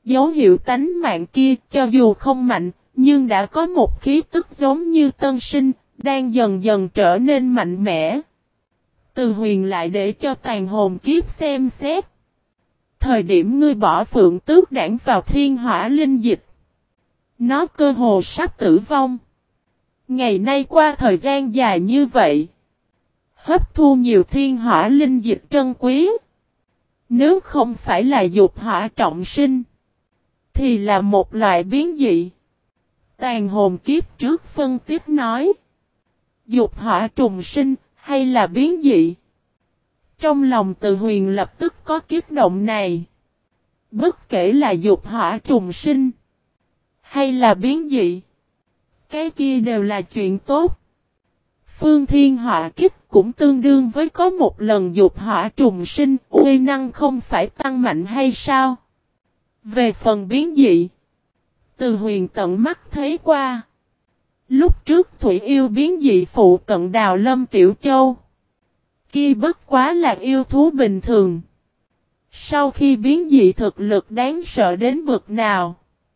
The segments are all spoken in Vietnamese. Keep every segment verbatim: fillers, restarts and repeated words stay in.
dấu hiệu tánh mạng kia cho dù không mạnh, nhưng đã có một khí tức giống như tân sinh, đang dần dần trở nên mạnh mẽ. Từ Huyền lại để cho tàn hồn kiếp xem xét. Thời điểm ngươi bỏ Phượng Tước đảng vào thiên hỏa linh dịch, nó cơ hồ sắp tử vong. Ngày nay qua thời gian dài như vậy, hấp thu nhiều thiên hỏa linh dịch trân quý. Nếu không phải là dục hỏa trọng sinh, thì là một loại biến dị. Tàn hồn kiếp trước phân tiếp nói. Dục hỏa trùng sinh, hay là biến dị? Trong lòng Từ Huyền lập tức có kiếp động này. Bất kể là dục hỏa trùng sinh, hay là biến dị, cái kia đều là chuyện tốt. Phương thiên hỏa kiếp cũng tương đương với có một lần dục hỏa trùng sinh, uy năng không phải tăng mạnh hay sao? Về phần biến dị, Từ Huyền tận mắt thấy qua. Lúc trước Thủy yêu biến dị phụ cận Đào Lâm Tiểu Châu, kia bất quá là yêu thú bình thường. Sau khi biến dị thực lực đáng sợ đến bực nào.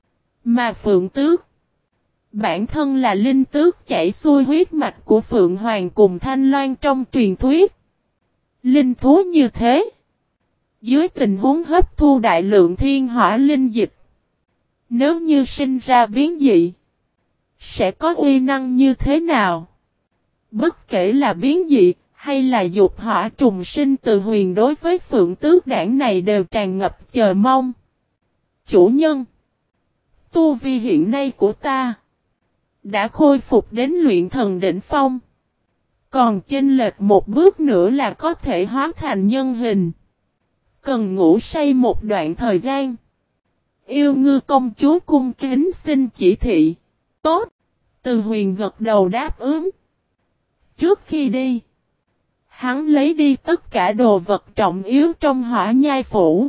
Mà Phượng Tước, bản thân là linh tước chảy xuôi huyết mạch của Phượng Hoàng cùng Thanh Loan trong truyền thuyết. Linh thú như thế, dưới tình huống hấp thu đại lượng thiên hỏa linh dịch, nếu như sinh ra biến dị, sẽ có uy năng như thế nào? Bất kể là biến dị, hay là dục hỏa trùng sinh, Từ Huyền đối với Phượng Tước đảng này đều tràn ngập chờ mong. Chủ nhân, tu vi hiện nay của ta đã khôi phục đến luyện thần đỉnh phong. Còn chênh lệch một bước nữa là có thể hóa thành nhân hình. Cần ngủ say một đoạn thời gian. Yêu Ngư công chúa cung kính xin chỉ thị. Tốt. Từ Huyền gật đầu đáp ứng. Trước khi đi, hắn lấy đi tất cả đồ vật trọng yếu trong Hỏa Nhai phủ,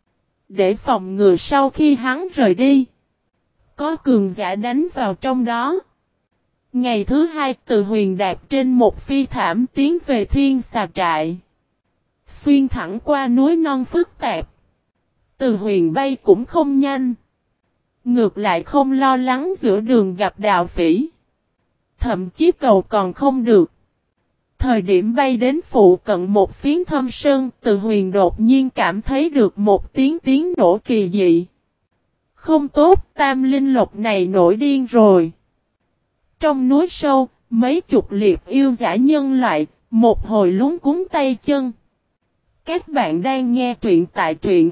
để phòng ngừa sau khi hắn rời đi, có cường giả đánh vào trong đó. Ngày thứ hai, Từ Huyền đạp trên một phi thảm tiến về Thiên Xà Trại. Xuyên thẳng qua núi non phức tạp. Từ Huyền bay cũng không nhanh. Ngược lại không lo lắng giữa đường gặp đạo phỉ. Thậm chí cầu còn không được. Thời điểm bay đến phụ cận một phiến thâm sơn, Từ Huyền đột nhiên cảm thấy được một tiếng tiếng nổ kỳ dị. Không tốt, tam linh lộc này nổi điên rồi. Trong núi sâu, mấy chục liệp yêu giả nhân loại, một hồi lúng cuống tay chân. Các bạn đang nghe truyện tại truyện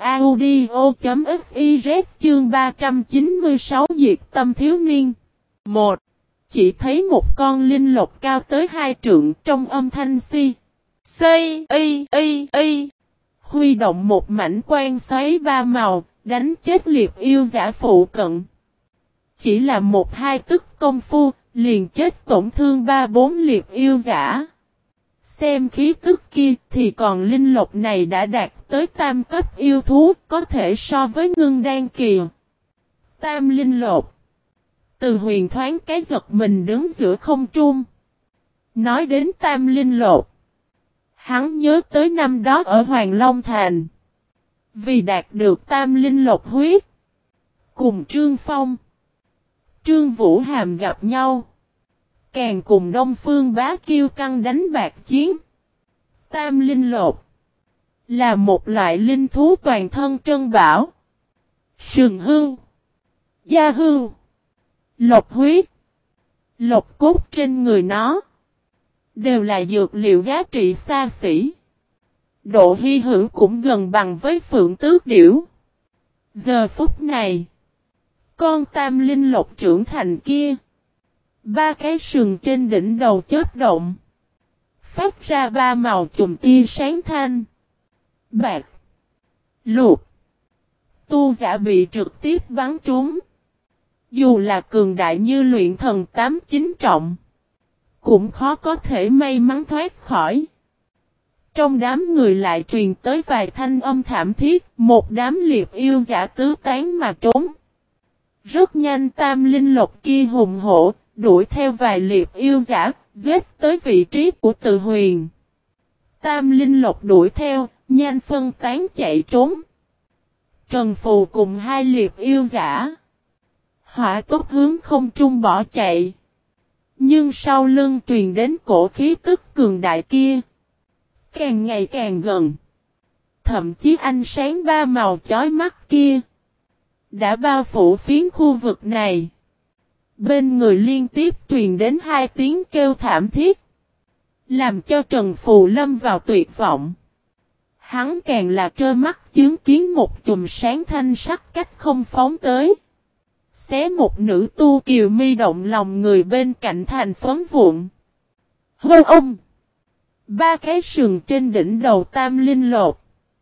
audio.fiz chương ba trăm chín mươi sáu Diệt Tâm Thiếu Niên. một. Chỉ thấy một con linh lộc cao tới hai trượng trong âm thanh si. Xây y y y. Huy động một mảnh quang xoáy ba màu, đánh chết liệp yêu giả phụ cận. Chỉ là một hai tức công phu, liền chết tổn thương ba bốn liệp yêu giả. Xem khí tức kia thì còn linh lộc này đã đạt tới tam cấp yêu thú, có thể so với ngưng đan kỳ. Tam linh lộc. Từ Huyền thoáng cái giật mình đứng giữa không trung. Nói đến tam linh lộc, hắn nhớ tới năm đó ở Hoàng Long Thành. Vì đạt được tam linh lộc huyết, cùng Trương Phong, Trương Vũ Hàm gặp nhau. Càng cùng Đông Phương Bá Kiêu Căng đánh bạc chiến. Tam linh lộc là một loại linh thú toàn thân trân bảo. Sừng hưu, da hưu, lộc huyết, lộc cốt trên người nó đều là dược liệu giá trị xa xỉ. Độ hy hữu cũng gần bằng với Phượng Tước điểu. Giờ phút này, con tam linh lộc trưởng thành kia, ba cái sừng trên đỉnh đầu chớp động, phát ra ba màu chùm tia sáng thanh, bạc, lục. Tu giả bị trực tiếp bắn trúng. Dù là cường đại như luyện thần tám chín trọng, cũng khó có thể may mắn thoát khỏi. Trong đám người lại truyền tới vài thanh âm thảm thiết, một đám liệp yêu giả tứ tán mà trốn. Rất nhanh tam linh lộc kia hùng hổ, đuổi theo vài liệp yêu giả, giết tới vị trí của Từ Huyền. Tam linh lộc đuổi theo, nhanh phân tán chạy trốn. Trần Phù cùng hai liệp yêu giả. Hỏa tốc hướng không trung bỏ chạy. Nhưng sau lưng truyền đến cổ khí tức cường đại kia. Càng ngày càng gần. Thậm chí ánh sáng ba màu chói mắt kia. Đã bao phủ phiến khu vực này. Bên người liên tiếp truyền đến hai tiếng kêu thảm thiết. Làm cho Trần Phù lâm vào tuyệt vọng. Hắn càng là trơ mắt chứng kiến một chùm sáng thanh sắc cách không phóng tới. Xé một nữ tu kiều mi động lòng người bên cạnh thành phấn vụn. Hơ ông! Ba cái sừng trên đỉnh đầu tam linh lột.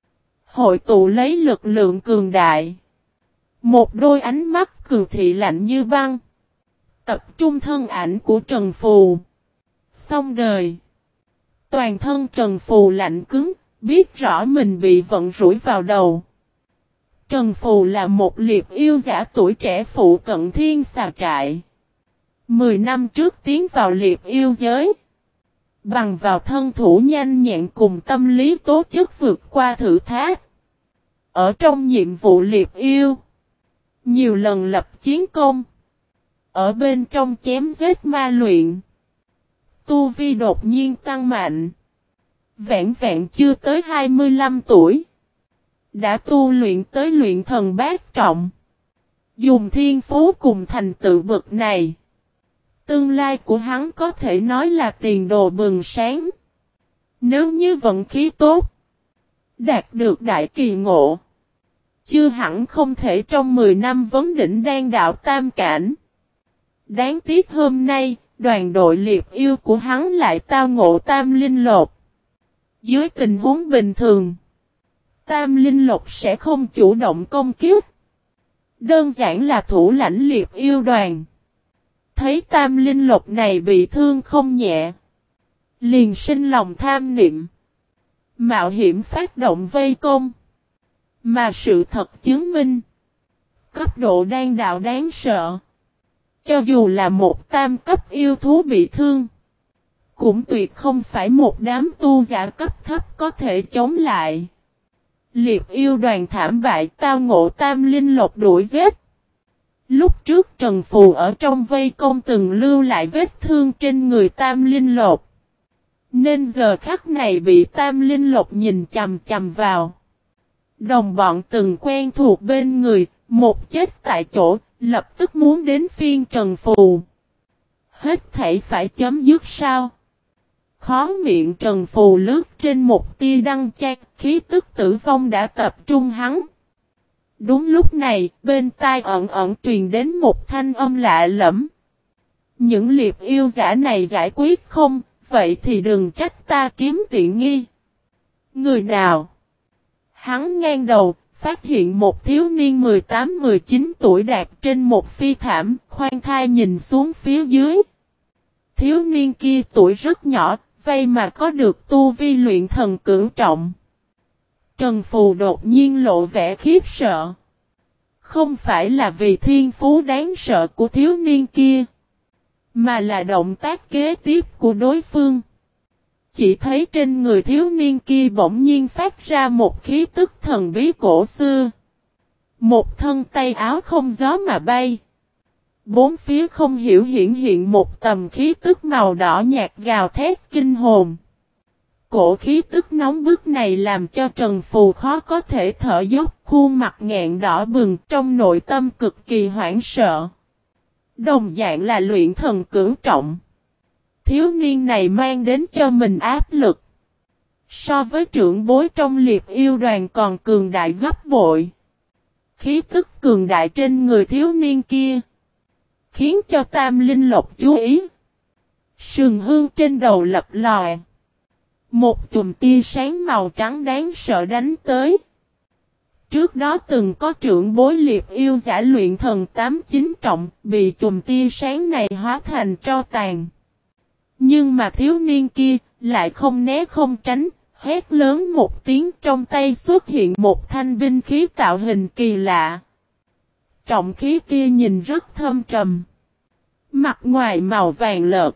Hội tụ lấy lực lượng cường đại. Một đôi ánh mắt cường thị lạnh như băng. Tập trung thân ảnh của Trần Phù. Xong đời. Toàn thân Trần Phù lạnh cứng, biết rõ mình bị vận rủi vào đầu. Trần Phù là một liệp yêu giả tuổi trẻ phụ cận thiên xà trại. Mười năm trước tiến vào liệp yêu giới. Bằng vào thân thủ nhanh nhẹn cùng tâm lý tố chất vượt qua thử thách. Ở trong nhiệm vụ liệp yêu. Nhiều lần lập chiến công. Ở bên trong chém giết ma luyện. Tu vi đột nhiên tăng mạnh. Vẹn vẹn chưa tới hai mươi lăm tuổi. Đã tu luyện tới luyện thần bát trọng. Dùng thiên phú cùng thành tựu bậc này. Tương lai của hắn có thể nói là tiền đồ bừng sáng. Nếu như vận khí tốt. Đạt được đại kỳ ngộ. Chưa hẳn không thể trong mười năm vấn đỉnh đan đạo tam cảnh. Đáng tiếc hôm nay, đoàn đội liệp yêu của hắn lại tao ngộ tam linh lột. Dưới tình huống bình thường, tam linh lột sẽ không chủ động công kiếp. Đơn giản là thủ lãnh liệp yêu đoàn. Thấy tam linh lột này bị thương không nhẹ. Liền sinh lòng tham niệm. Mạo hiểm phát động vây công. Mà sự thật chứng minh. Cấp độ đan đạo đáng sợ. Cho dù là một tam cấp yêu thú bị thương. Cũng tuyệt không phải một đám tu giả cấp thấp có thể chống lại. Liệp yêu đoàn thảm bại tao ngộ tam linh lột đuổi giết. Lúc trước Trần Phù ở trong vây công từng lưu lại vết thương trên người tam linh lột. Nên giờ khắc này bị tam linh lột nhìn chằm chằm vào. Đồng bọn từng quen thuộc bên người, một chết tại chỗ, lập tức muốn đến phiên Trần Phù. Hết thảy phải chấm dứt sao? Khó miệng Trần Phù lướt trên một tia đăng chát, khí tức tử vong đã tập trung hắn. Đúng lúc này, bên tai ẩn ẩn truyền đến một thanh âm lạ lẫm. Những liệp yêu giả này giải quyết không, vậy thì đừng trách ta kiếm tiện nghi. Người nào? Hắn ngang đầu, phát hiện một thiếu niên mười tám mười chín tuổi đạp trên một phi thảm, khoan thai nhìn xuống phía dưới. Thiếu niên kia tuổi rất nhỏ, vậy mà có được tu vi luyện thần cửu trọng. Trần Phù đột nhiên lộ vẻ khiếp sợ. Không phải là vì thiên phú đáng sợ của thiếu niên kia, mà là động tác kế tiếp của đối phương. Chỉ thấy trên người thiếu niên kia bỗng nhiên phát ra một khí tức thần bí cổ xưa. Một thân tay áo không gió mà bay. Bốn phía không hiểu hiện hiện một tầm khí tức màu đỏ nhạt gào thét kinh hồn. Cổ khí tức nóng bức này làm cho Trần Phù khó có thể thở dốc, khuôn mặt nghẹn đỏ bừng, trong nội tâm cực kỳ hoảng sợ. Đồng dạng là luyện thần cửu trọng. Thiếu niên này mang đến cho mình áp lực. So với trưởng bối trong liệp yêu đoàn còn cường đại gấp bội. Khí tức cường đại trên người thiếu niên kia khiến cho tam linh lộc chú ý. Sừng hương trên đầu lập lòe. Một chùm tia sáng màu trắng đáng sợ đánh tới. Trước đó từng có trưởng bối liệp yêu giả luyện thần tám chín trọng, bị chùm tia sáng này hóa thành tro tàn. Nhưng mà thiếu niên kia lại không né không tránh, hét lớn một tiếng, trong tay xuất hiện một thanh binh khí tạo hình kỳ lạ. Trọng khí kia nhìn rất thâm trầm. Mặt ngoài màu vàng lợt.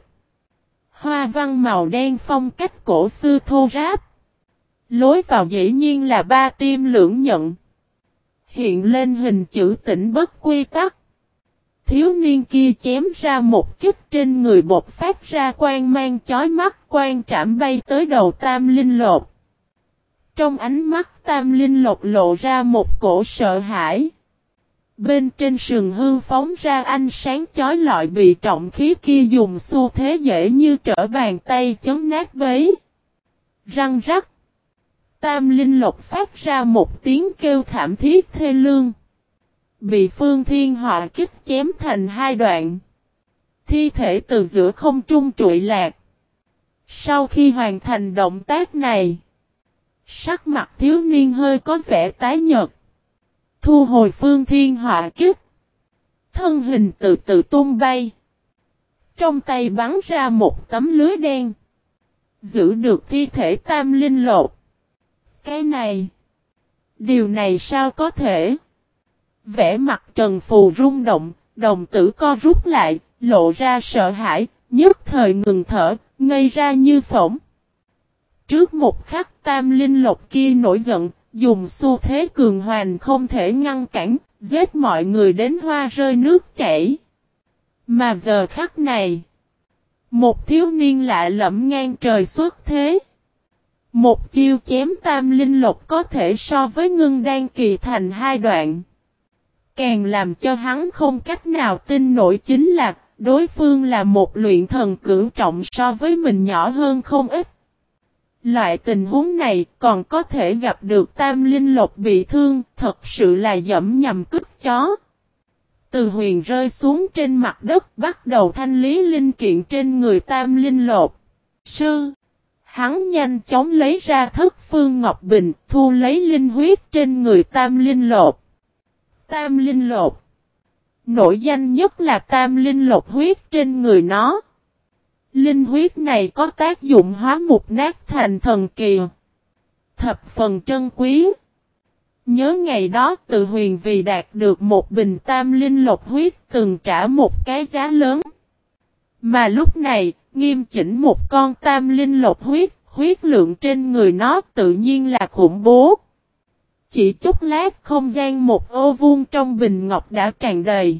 Hoa văn màu đen phong cách cổ xưa thô ráp. Lối vào dĩ nhiên là ba tim lưỡng nhận. hiện lên hình chữ tĩnh bất quy tắc. Thiếu niên kia chém ra một kích trên người bột phát ra quang mang chói mắt, quang trảm bay tới đầu Tam Linh Lột. Trong ánh mắt Tam Linh Lột lộ ra một cổ sợ hãi. Bên trên sừng hư phóng ra ánh sáng chói lọi, bị trọng khí kia dùng xu thế dễ như trở bàn tay chấn nát bấy. Răng rắc. Tam Linh Lột phát ra một tiếng kêu thảm thiết thê lương. Bị Phương Thiên Họa kích chém thành hai đoạn. Thi thể từ giữa không trung trụi lạc. Sau khi hoàn thành động tác này, sắc mặt thiếu niên hơi có vẻ tái nhợt. Thu hồi Phương Thiên Họa kích. Thân hình từ từ tung bay. Trong tay bắn ra một tấm lưới đen. Giữ được thi thể Tam Linh Lột. Cái này. Điều này sao có thể? Vẻ mặt Trần Phù rung động, đồng tử co rút lại, lộ ra sợ hãi, nhất thời ngừng thở, ngây ra như phỏng. Trước một khắc Tam Linh Lột kia nổi giận, dùng xu thế cường hoành không thể ngăn cản, giết mọi người đến hoa rơi nước chảy. Mà giờ khắc này, một thiếu niên lạ lẫm ngang trời xuất thế. Một chiêu chém Tam Linh Lột có thể so với ngưng đan kỳ thành hai đoạn. Càng làm cho hắn không cách nào tin nổi chính là đối phương là một luyện thần cửu trọng so với mình nhỏ hơn không ít. Loại tình huống này còn có thể gặp được Tam Linh Lột bị thương, thật sự là dẫm nhầm cứt chó. Từ Huyền rơi xuống trên mặt đất, bắt đầu thanh lý linh kiện trên người Tam Linh Lột. Sư, hắn nhanh chóng lấy ra Thất Phương Ngọc Bình, thu lấy linh huyết trên người Tam Linh Lột. Tam Linh Lột, nổi danh nhất là Tam Linh Lột huyết trên người nó. Linh huyết này có tác dụng hóa mục nát thành thần kỳ, thập phần trân quý. Nhớ ngày đó Từ Huyền vì đạt được một bình Tam Linh Lột huyết từng trả một cái giá lớn. Mà lúc này, nghiêm chỉnh một con Tam Linh Lột huyết, huyết lượng trên người nó tự nhiên là khủng bố. Chỉ chút lát không gian một ô vuông trong bình ngọc đã tràn đầy.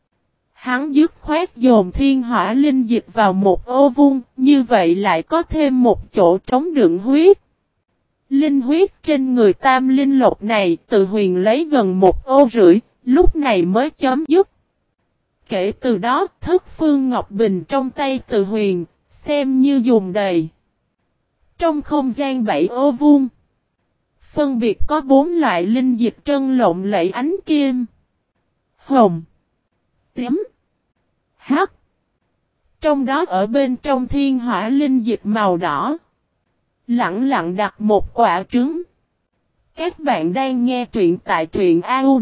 Hắn dứt khoát dồn thiên hỏa linh dịch vào một ô vuông, như vậy lại có thêm một chỗ trống đựng huyết. Linh huyết trên người Tam Linh Lột này Từ Huyền lấy gần một ô rưỡi, lúc này mới chấm dứt. Kể từ đó, Thất Phương Ngọc Bình trong tay Từ Huyền, xem như dùng đầy. Trong không gian bảy ô vuông, phân biệt có bốn loại linh dịch trân lộng lẫy ánh kim, hồng, tím, hắc. Trong đó ở bên trong thiên hỏa linh dịch màu đỏ, lặng lặng đặt một quả trứng. Các bạn đang nghe truyện tại truyện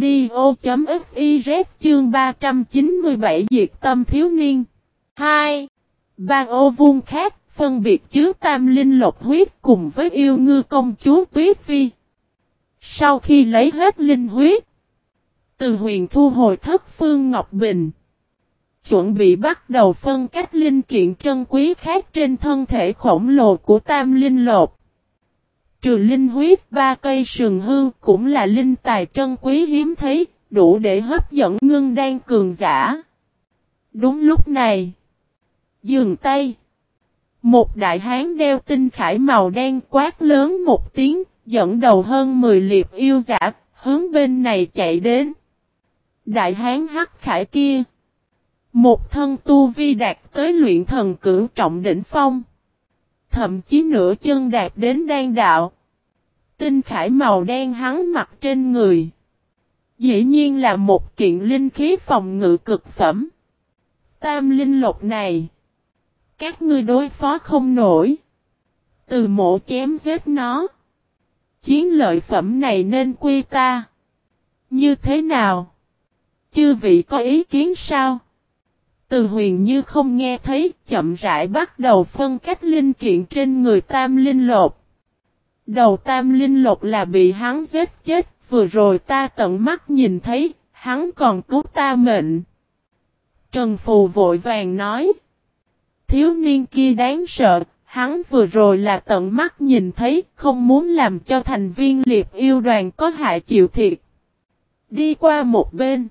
audio.fiz chương ba trăm chín mươi bảy Diệt Tâm Thiếu Niên. hai. Ba ô vuông khác, phân biệt chứa Tam Linh Lột huyết cùng với yêu ngư công chúa Tuyết Vi. Sau khi lấy hết linh huyết, Từ Huyền thu hồi Thất Phương Ngọc Bình, chuẩn bị bắt đầu phân cách linh kiện trân quý khác trên thân thể khổng lồ của Tam Linh Lột. Trừ linh huyết, ba cây sừng hương cũng là linh tài trân quý hiếm thấy, đủ để hấp dẫn ngưng đan cường giả. Đúng lúc này, dừng tay, một đại hán đeo tinh khải màu đen quát lớn một tiếng, dẫn đầu hơn mười liệp yêu giả, hướng bên này chạy đến. Đại hán hắc khải kia, một thân tu vi đạt tới luyện thần cửu trọng đỉnh phong, thậm chí nửa chân đạt đến đan đạo. Tinh khải màu đen hắn mặc trên người, dĩ nhiên là một kiện linh khí phòng ngự cực phẩm. Tam Linh Lột này, các ngươi đối phó không nổi, Từ Mộ chém giết nó. Chiến lợi phẩm này nên quy ta. Như thế nào? Chư vị có ý kiến sao? Từ Huyền như không nghe thấy, chậm rãi bắt đầu phân cách linh kiện trên người Tam Linh Lột. Đầu Tam Linh Lột là bị hắn giết chết, vừa rồi ta tận mắt nhìn thấy, hắn còn cứu ta mệnh. Trần Phù vội vàng nói. Thiếu niên kia đáng sợ, hắn vừa rồi là tận mắt nhìn thấy, không muốn làm cho thành viên liệp yêu đoàn có hại chịu thiệt. Đi qua một bên.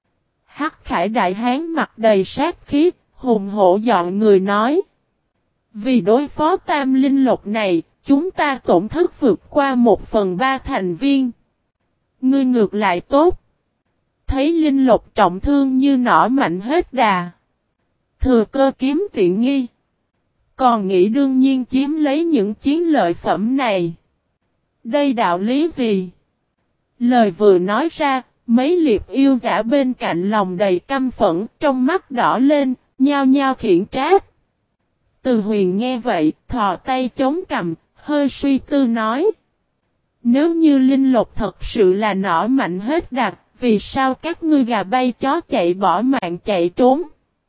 Hắc Khải đại hán mặt đầy sát khí, hùng hổ dọn người nói. Vì đối phó tam linh lộc này, chúng ta tổn thất vượt qua một phần ba thành viên. Ngươi ngược lại tốt. Thấy linh lộc trọng thương như nỏ mạnh hết đà. Thừa cơ kiếm tiện nghi. Còn nghĩ đương nhiên chiếm lấy những chiến lợi phẩm này. Đây đạo lý gì? Lời vừa nói ra, mấy liệp yêu giả bên cạnh lòng đầy căm phẫn, trong mắt đỏ lên, nhao nhao khiển trách. Từ Huyền nghe vậy, thò tay chống cằm, hơi suy tư nói. Nếu như linh lộc thật sự là nỏ mạnh hết đà, vì sao các ngươi gà bay chó chạy bỏ mạng chạy trốn?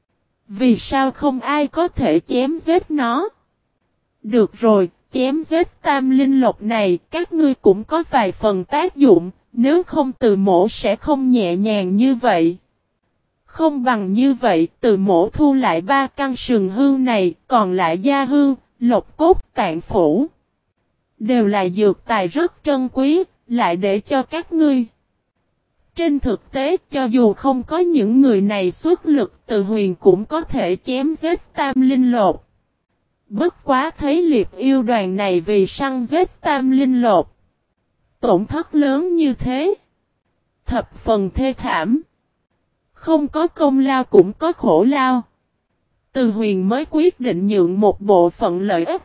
Vì sao không ai có thể chém giết nó? Được rồi, chém giết tam linh lộc này, các ngươi cũng có vài phần tác dụng, nếu không Từ Mỗ sẽ không nhẹ nhàng như vậy. Không bằng như vậy, Từ Mỗ thu lại ba căn sừng hương này, còn lại da hương, lộc cốt, tạng phủ. Đều là dược tài rất trân quý, lại để cho các ngươi. Trên thực tế, cho dù không có những người này xuất lực, Từ Huyền cũng có thể chém giết tam linh lộc. Bất quá thấy liệp yêu đoàn này vì săn giết tam linh lộc. Tổn thất lớn như thế. Thập phần thê thảm. Không có công lao cũng có khổ lao. Từ Huyền mới quyết định nhượng một bộ phận lợi ích.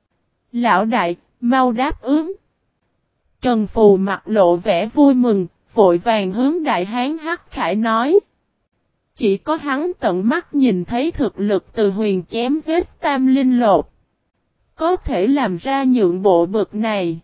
Lão đại, mau đáp ứng. Trần Phù mặt lộ vẻ vui mừng, vội vàng hướng đại hán Hắc Khải nói. Chỉ có hắn tận mắt nhìn thấy thực lực Từ Huyền chém giết tam linh lộc. Có thể làm ra nhượng bộ bực này.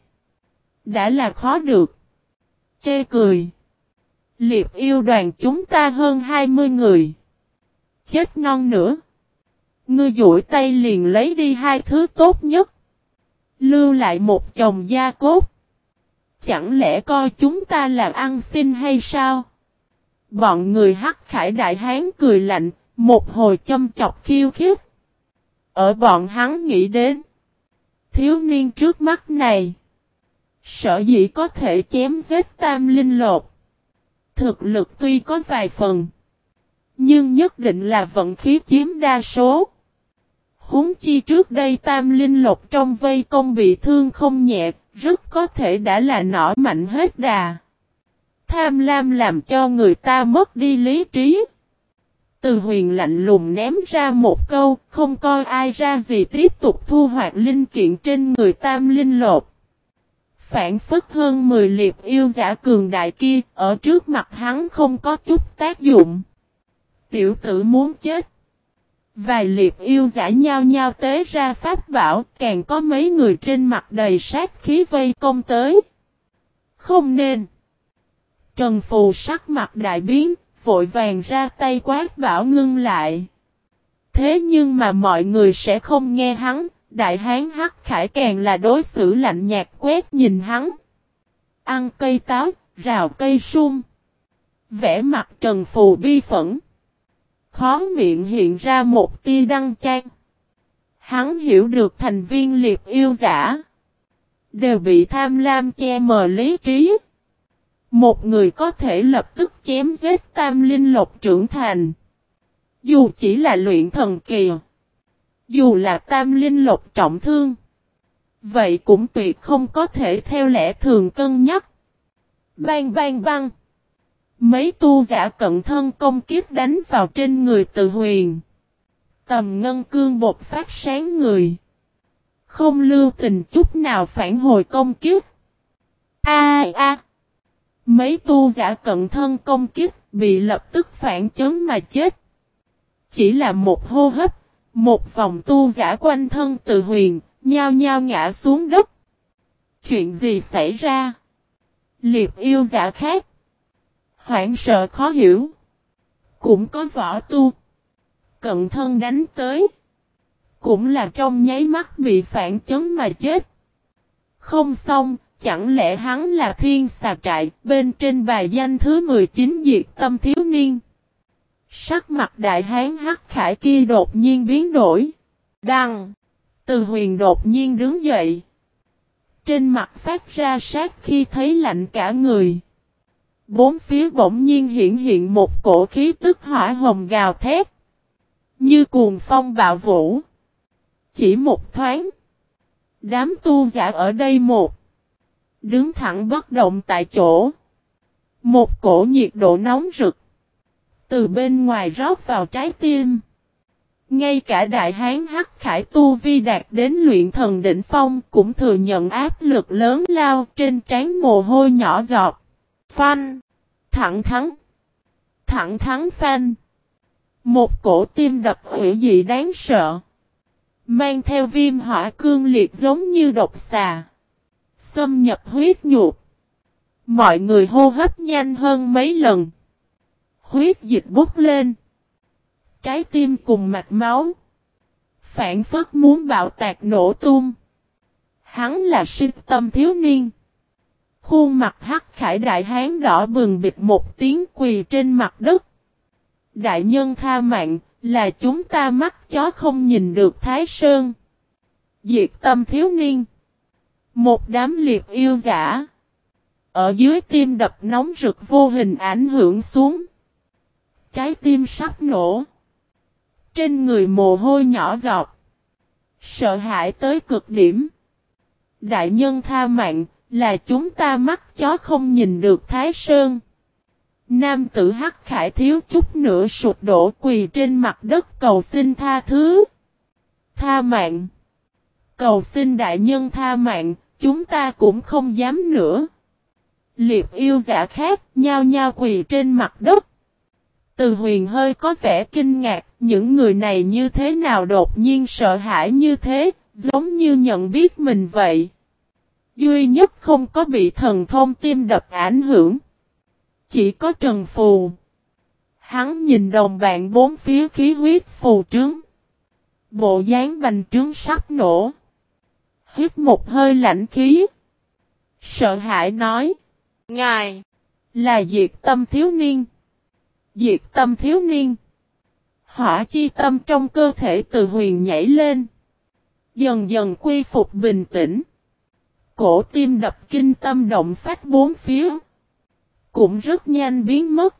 Đã là khó được. Chê cười. Liệp yêu đoàn chúng ta hơn hai mươi người. Chết non nữa. Ngươi duỗi tay liền lấy đi hai thứ tốt nhất. Lưu lại một chồng da cốt. Chẳng lẽ coi chúng ta là ăn xin hay sao? Bọn người Hắc Khải đại hán cười lạnh, một hồi châm chọc khiêu khích. Ở bọn hắn nghĩ đến. Thiếu niên trước mắt này. Sở dĩ có thể chém giết tam linh lộc. Thực lực tuy có vài phần. Nhưng nhất định là vận khí chiếm đa số. Huống chi trước đây tam linh lộc trong vây công bị thương không nhẹ. Rất có thể đã là nỏ mạnh hết đà. Tham lam làm cho người ta mất đi lý trí. Từ Huyền lạnh lùng ném ra một câu, không coi ai ra gì tiếp tục thu hoạch linh kiện trên người tam linh lộc. Phản phất hơn mười liệp yêu giả cường đại kia, ở trước mặt hắn không có chút tác dụng. Tiểu tử muốn chết. Vài liệp yêu giả nhao nhao tế ra pháp bảo, càng có mấy người trên mặt đầy sát khí vây công tới. Không nên. Trần Phù sắc mặt đại biến, vội vàng ra tay quát bảo ngưng lại. Thế nhưng mà mọi người sẽ không nghe hắn, đại hán Hắc Khải càng là đối xử lạnh nhạt quét nhìn hắn. Ăn cây táo, rào cây sung. Vẽ mặt Trần Phù bi phẫn. Khó miệng hiện ra một tia đăng chan. Hắn hiểu được thành viên liệp yêu giả. Đều bị tham lam che mờ lý trí. Một người có thể lập tức chém giết tam linh lộc trưởng thành. Dù chỉ là luyện thần kỳ. Dù là tam linh lộc trọng thương. Vậy cũng tuyệt không có thể theo lẽ thường cân nhắc. Bang bang bang. Mấy tu giả cận thân công kiếp đánh vào trên người Từ Huyền. Tầm ngân cương bột phát sáng người. Không lưu tình chút nào phản hồi công kiếp. A a. Mấy tu giả cận thân công kiếp bị lập tức phản chấn mà chết. Chỉ là một hô hấp, một vòng tu giả quanh thân Từ Huyền, nhao nhao ngã xuống đất. Chuyện gì xảy ra? Liệp yêu giả khác. Hoảng sợ khó hiểu. Cũng có võ tu. Cận thân đánh tới. Cũng là trong nháy mắt bị phản chấn mà chết. Không xong, chẳng lẽ hắn là thiên xà trại bên trên bài danh thứ mười chín diệt tâm thiếu niên. Sắc mặt đại hán Hắc Khải kia đột nhiên biến đổi. Đăng. Từ Huyền đột nhiên đứng dậy. Trên mặt phát ra sát khi thấy lạnh cả người. Bốn phía bỗng nhiên hiện hiện một cổ khí tức hỏa hồng gào thét. Như cuồng phong bạo vũ. Chỉ một thoáng. Đám tu giả ở đây một. Đứng thẳng bất động tại chỗ. Một cổ nhiệt độ nóng rực. Từ bên ngoài rót vào trái tim. Ngay cả đại hán Hắc Khải tu vi đạt đến luyện thần đỉnh phong cũng thừa nhận áp lực lớn lao trên trán mồ hôi nhỏ giọt. Phanh. Thẳng thắn. Thẳng thắn phanh. Một cổ tim đập hủy dị đáng sợ. Mang theo viêm hỏa cương liệt giống như độc xà. Xâm nhập huyết nhục. Mọi người hô hấp nhanh hơn mấy lần. Huyết dịch bốc lên. Trái tim cùng mạch máu. Phản phất muốn bạo tạc nổ tung. Hắn là sinh tâm thiếu niên. Khuôn mặt Hắc Khải đại hán đỏ bừng bịch một tiếng quỳ trên mặt đất. Đại nhân tha mạng, là chúng ta mắt chó không nhìn được Thái Sơn. Diệt tâm thiếu niên. Một đám liệp yêu giả. Ở dưới tim đập nóng rực vô hình ảnh hưởng xuống. Trái tim sắp nổ. Trên người mồ hôi nhỏ giọt. Sợ hãi tới cực điểm. Đại nhân tha mạng, là chúng ta mắt chó không nhìn được Thái Sơn. Nam tử Hắc Khải thiếu chút nữa sụp đổ quỳ trên mặt đất cầu xin tha thứ. Tha mạng. Cầu xin đại nhân tha mạng, chúng ta cũng không dám nữa. Liệp yêu giả khác nhao nhao quỳ trên mặt đất. Từ Huyền hơi có vẻ kinh ngạc, những người này như thế nào đột nhiên sợ hãi như thế, giống như nhận biết mình vậy. Duy nhất không có bị thần thông tim đập ảnh hưởng. Chỉ có Trần Phù. Hắn nhìn đồng bạn bốn phía khí huyết phù trướng. Bộ dáng bành trướng sắp nổ. Hít một hơi lạnh khí. Sợ hãi nói. Ngài. Là diệt tâm thiếu niên. Diệt tâm thiếu niên. Hỏa chi tâm trong cơ thể Từ Huyền nhảy lên. Dần dần quy phục bình tĩnh. Cổ tim đập kinh tâm động phách bốn phía. Cũng rất nhanh biến mất.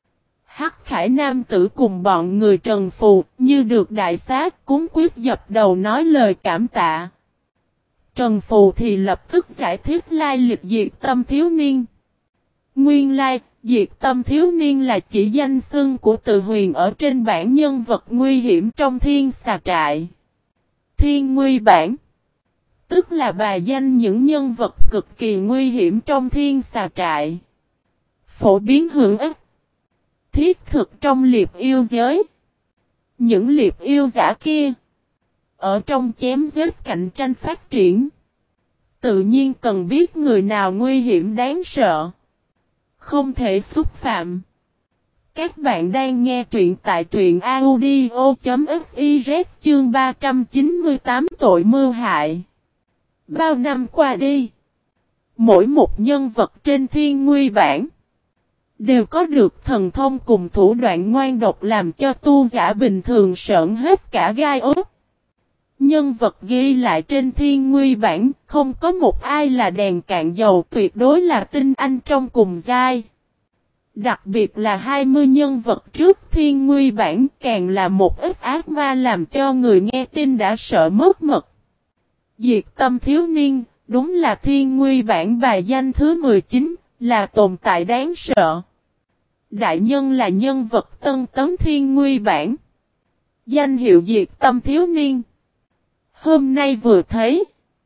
Hắc Khải nam tử cùng bọn người Trần Phù như được đại xá cúng quyết dập đầu nói lời cảm tạ. Trần Phù thì lập tức giải thích lai lịch diệt tâm thiếu niên. Nguyên lai, diệt tâm thiếu niên là chỉ danh xưng của Từ Huyền ở trên bảng nhân vật nguy hiểm trong thiên xà trại. Thiên nguy bản. Tức là bà danh những nhân vật cực kỳ nguy hiểm trong thiên xà trại. Phổ biến hữu ích. Thiết thực trong liệp yêu giới. Những liệp yêu giả kia. Ở trong chém giết cạnh tranh phát triển. Tự nhiên cần biết người nào nguy hiểm đáng sợ. Không thể xúc phạm. Các bạn đang nghe truyện tại truyện audio.fiz chương ba trăm chín mươi tám tội mưu hại. Bao năm qua đi. Mỗi một nhân vật trên thiên nguy bản. Đều có được thần thông cùng thủ đoạn ngoan độc làm cho tu giả bình thường sợn hết cả gai ốc. Nhân vật ghi lại trên thiên nguy bản, không có một ai là đèn cạn dầu, tuyệt đối là tinh anh trong cùng giai. Đặc biệt là hai mươi nhân vật trước thiên nguy bản càng là một ít ác ma làm cho người nghe tin đã sợ mất mật. Diệt tâm thiếu niên, đúng là thiên nguy bản bài danh thứ mười chín, là tồn tại đáng sợ. Đại nhân là nhân vật tân tấn thiên nguy bản. Danh hiệu diệt tâm thiếu niên. Hôm nay vừa thấy.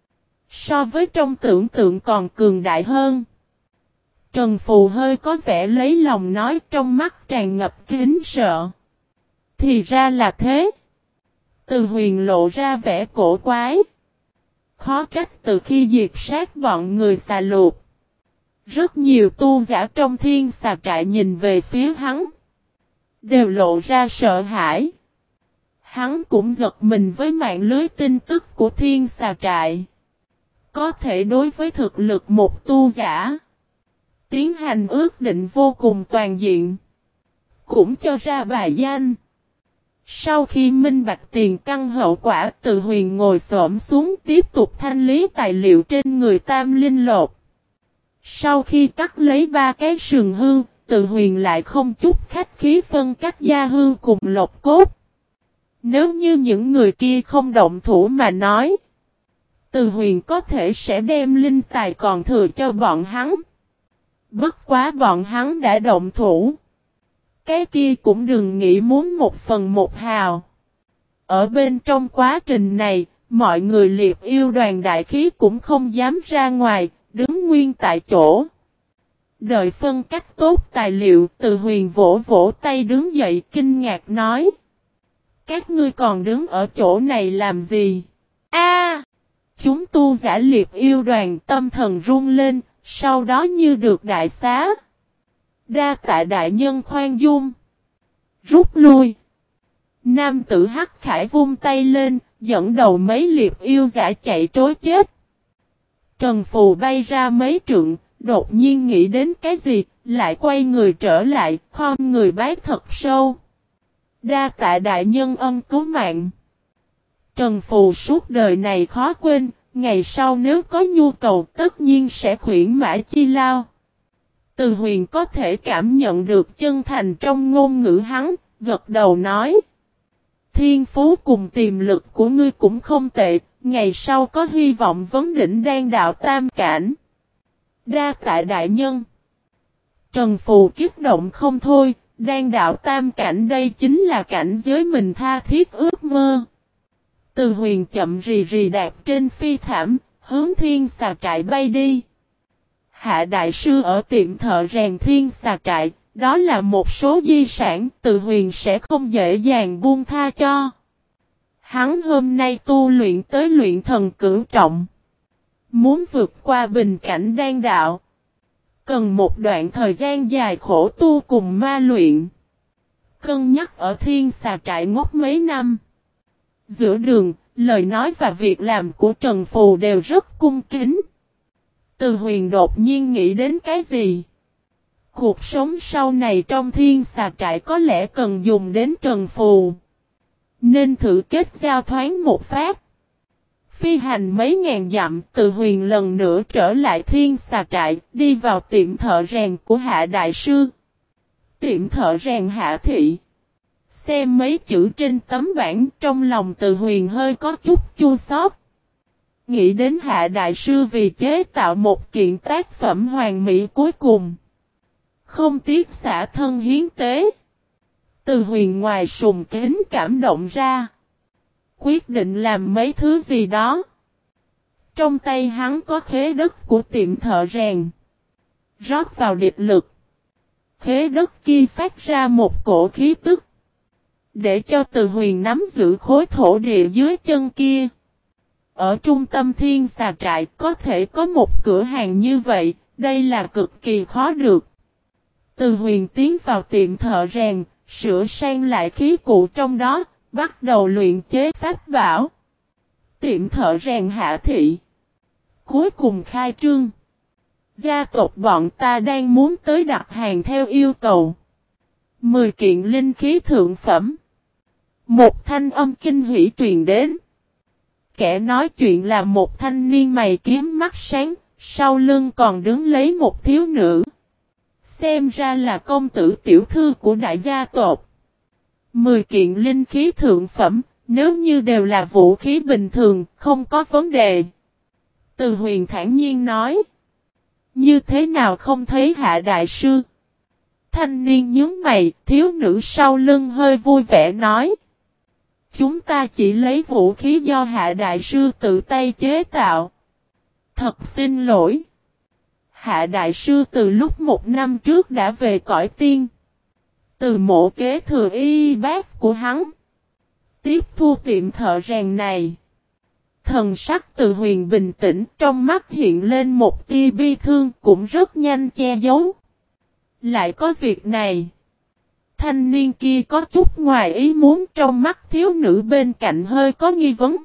So với trong tưởng tượng còn cường đại hơn. Trần Phù hơi có vẻ lấy lòng nói trong mắt tràn ngập kính sợ. Thì ra là thế. Từ Huyền lộ ra vẻ cổ quái. Khó trách từ khi diệt sát bọn người xà lụt. Rất nhiều tu giả trong thiên xà trại nhìn về phía hắn. Đều lộ ra sợ hãi. Hắn cũng giật mình với mạng lưới tin tức của thiên xà trại. Có thể đối với thực lực một tu giả. Tiến hành ước định vô cùng toàn diện. Cũng cho ra bài danh. Sau khi minh bạch tiền căn hậu quả, Từ Huyền ngồi xổm xuống tiếp tục thanh lý tài liệu trên người Tam Linh Lột. Sau khi cắt lấy ba cái sườn hươu, Từ Huyền lại không chút khách khí phân cách da hươu cùng lột cốt. Nếu như những người kia không động thủ mà nói, Từ Huyền có thể sẽ đem linh tài còn thừa cho bọn hắn. Bất quá bọn hắn đã động thủ. Cái kia cũng đừng nghĩ muốn một phần một hào. Ở bên trong quá trình này, mọi người liệp yêu đoàn đại khí cũng không dám ra ngoài, đứng nguyên tại chỗ. Đợi phân cách tốt tài liệu, Từ Huyền vỗ vỗ tay đứng dậy kinh ngạc nói. Các ngươi còn đứng ở chỗ này làm gì? A! Chúng tu giả liệp yêu đoàn tâm thần run lên, sau đó như được đại xá. Đa tạ đại nhân khoan dung. Rút lui. Nam tử Hắc Khải vung tay lên, dẫn đầu mấy liệp yêu giả chạy trối chết. Trần Phù bay ra mấy trượng, đột nhiên nghĩ đến cái gì, lại quay người trở lại, khom người bái thật sâu. Đa tạ đại nhân ân cứu mạng. Trần Phù suốt đời này khó quên, ngày sau nếu có nhu cầu tất nhiên sẽ khuyển mã chi lao. Từ Huyền có thể cảm nhận được chân thành trong ngôn ngữ hắn, gật đầu nói. Thiên phú cùng tiềm lực của ngươi cũng không tệ, ngày sau có hy vọng vấn đỉnh đan đạo tam cảnh. Đa tạ đại nhân. Trần Phù kích động không thôi, đan đạo tam cảnh đây chính là cảnh giới mình tha thiết ước mơ. Từ Huyền chậm rì rì đạp trên phi thảm, hướng thiên xà trại bay đi. Hạ đại sư ở tiệm thợ rèn thiên xà trại, đó là một số di sản Từ Huyền sẽ không dễ dàng buông tha cho. Hắn hôm nay tu luyện tới luyện thần cửu trọng. Muốn vượt qua bình cảnh đan đạo. Cần một đoạn thời gian dài khổ tu cùng ma luyện. Cân nhắc ở thiên xà trại ngốc mấy năm. Giữa đường, lời nói và việc làm của Trần Phù đều rất cung kính. Từ Huyền đột nhiên nghĩ đến cái gì? Cuộc sống sau này trong thiên xà trại có lẽ cần dùng đến Trần Phù. Nên thử kết giao thoáng một phát. Phi hành mấy ngàn dặm, Từ Huyền lần nữa trở lại thiên xà trại, đi vào tiệm thợ rèn của Hạ đại sư. Tiệm thợ rèn Hạ thị. Xem mấy chữ trên tấm bảng, trong lòng Từ Huyền hơi có chút chua xót. Nghĩ đến Hạ đại sư vì chế tạo một kiện tác phẩm hoàn mỹ cuối cùng. Không tiếc xả thân hiến tế. Từ Huyền ngoài sùng kính cảm động ra. Quyết định làm mấy thứ gì đó. Trong tay hắn có khế đất của tiệm thợ rèn. Rót vào địch lực. Khế đất kia phát ra một cổ khí tức. Để cho Từ Huyền nắm giữ khối thổ địa dưới chân kia. Ở trung tâm thiên xà trại có thể có một cửa hàng như vậy, đây là cực kỳ khó được. Từ Huyền tiến vào tiệm thợ rèn, sửa sang lại khí cụ trong đó, bắt đầu luyện chế pháp bảo. Tiệm thợ rèn Hạ thị. Cuối cùng khai trương. Gia tộc bọn ta đang muốn tới đặt hàng theo yêu cầu. Mười kiện linh khí thượng phẩm. Một thanh âm kinh hỉ truyền đến. Kẻ nói chuyện là một thanh niên mày kiếm mắt sáng, sau lưng còn đứng lấy một thiếu nữ. Xem ra là công tử tiểu thư của đại gia tộc. Mười kiện linh khí thượng phẩm, nếu như đều là vũ khí bình thường, không có vấn đề. Từ Huyền thản nhiên nói. Như thế nào không thấy Hạ đại sư? Thanh niên nhướng mày, thiếu nữ sau lưng hơi vui vẻ nói. Chúng ta chỉ lấy vũ khí do Hạ đại sư tự tay chế tạo. Thật xin lỗi. Hạ đại sư từ lúc một năm trước đã về cõi tiên. Từ mộ kế thừa y bác của hắn. Tiếp thu tiệm thợ rèn này. Thần sắc Từ Huyền bình tĩnh, trong mắt hiện lên một tia bi thương cũng rất nhanh che giấu. Lại có việc này. Thanh niên kia có chút ngoài ý muốn, trong mắt thiếu nữ bên cạnh hơi có nghi vấn.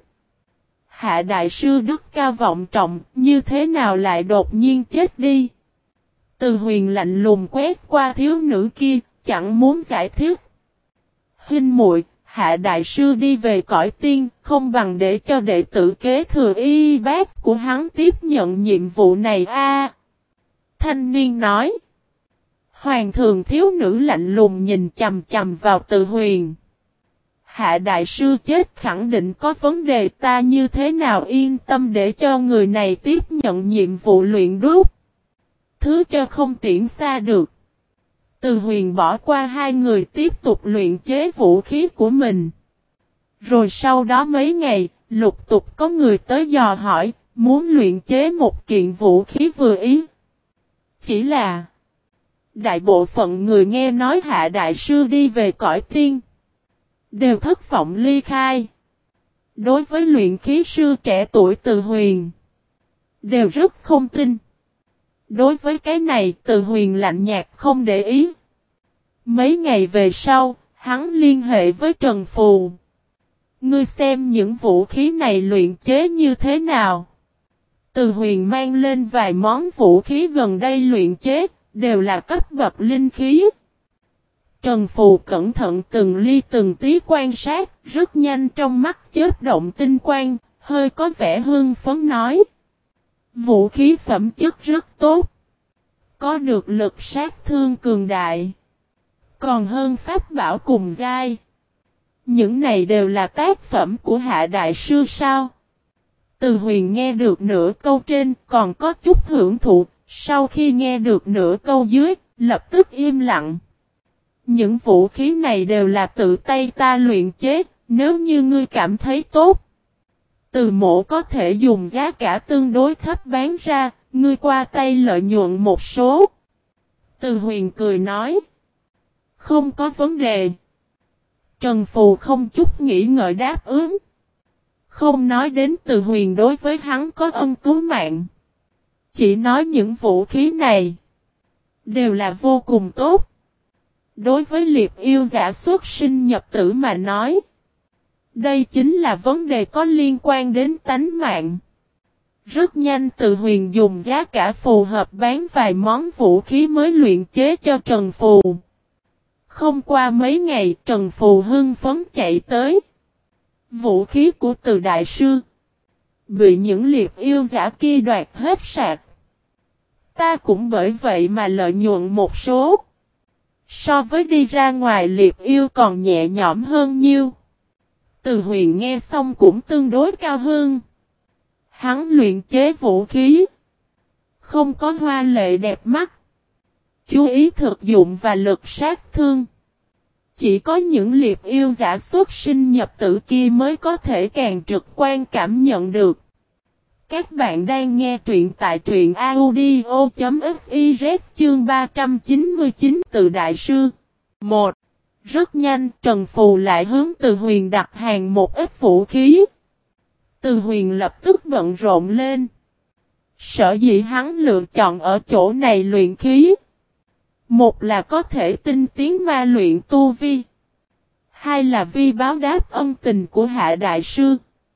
Hạ đại sư đức cao vọng trọng, như thế nào lại đột nhiên chết đi? Từ Huyền lạnh lùng quét qua thiếu nữ kia, chẳng muốn giải thích. Huynh muội, Hạ đại sư đi về cõi tiên, không bằng để cho đệ tử kế thừa y bác của hắn tiếp nhận nhiệm vụ này a. Thanh niên nói. Hoàng thường thiếu nữ lạnh lùng nhìn chầm chầm vào Từ Huyền. Hạ đại sư chết khẳng định có vấn đề, ta như thế nào yên tâm để cho người này tiếp nhận nhiệm vụ luyện đúc. Thứ cho không tiễn xa được. Từ Huyền bỏ qua hai người tiếp tục luyện chế vũ khí của mình. Rồi sau đó mấy ngày, lục tục có người tới dò hỏi, muốn luyện chế một kiện vũ khí vừa ý. Chỉ là đại bộ phận người nghe nói Hạ đại sư đi về cõi tiên, đều thất vọng ly khai. Đối với luyện khí sư trẻ tuổi Từ Huyền, đều rất không tin. Đối với cái này Từ Huyền lạnh nhạt không để ý. Mấy ngày về sau, hắn liên hệ với Trần Phù. Ngươi xem những vũ khí này luyện chế như thế nào? Từ Huyền mang lên vài món vũ khí gần đây luyện chế, đều là cấp bậc linh khí. Trần Phù cẩn thận từng ly từng tí quan sát, rất nhanh trong mắt chớp động tinh quang, hơi có vẻ hưng phấn nói. Vũ khí phẩm chất rất tốt. Có được lực sát thương cường đại. Còn hơn pháp bảo cùng giai. Những này đều là tác phẩm của Hạ đại sư sao? Từ Huyền nghe được nửa câu trên còn có chút hưởng thụ, sau khi nghe được nửa câu dưới, lập tức im lặng. Những vũ khí này đều là tự tay ta luyện chế, nếu như ngươi cảm thấy tốt. Từ Mộ có thể dùng giá cả tương đối thấp bán ra, ngươi qua tay lợi nhuận một số. Từ Huyền cười nói. Không có vấn đề. Trần Phù không chút nghĩ ngợi đáp ứng. Không nói đến Từ Huyền đối với hắn có ân cứu mạng. Chỉ nói những vũ khí này đều là vô cùng tốt. Đối với liệp yêu giả xuất sinh nhập tử mà nói, đây chính là vấn đề có liên quan đến tánh mạng. Rất nhanh Từ Huyền dùng giá cả phù hợp bán vài món vũ khí mới luyện chế cho Trần Phù. Không qua mấy ngày Trần Phù hưng phấn chạy tới. Vũ khí của Từ đại sư bị những liệp yêu giả kia đoạt hết sạch. Ta cũng bởi vậy mà lợi nhuận một số. So với đi ra ngoài liệp yêu còn nhẹ nhõm hơn nhiêu. Từ Huyền nghe xong cũng tương đối cao hơn. Hắn luyện chế vũ khí không có hoa lệ đẹp mắt, chú ý thực dụng và lực sát thương. Chỉ có những liệp yêu giả xuất sinh nhập tử kia mới có thể càng trực quan cảm nhận được. Các bạn đang nghe truyện tại truyện audio.fiz chương ba trăm chín mươi chín Từ đại sư. một. Rất nhanh Trần Phù lại hướng Từ Huyền đặt hàng một ít vũ khí. Từ Huyền lập tức bận rộn lên. Sở dĩ hắn lựa chọn ở chỗ này luyện khí. Một là có thể tinh tiến ma luyện tu vi. Hai là vi báo đáp ân tình của Hạ đại sư.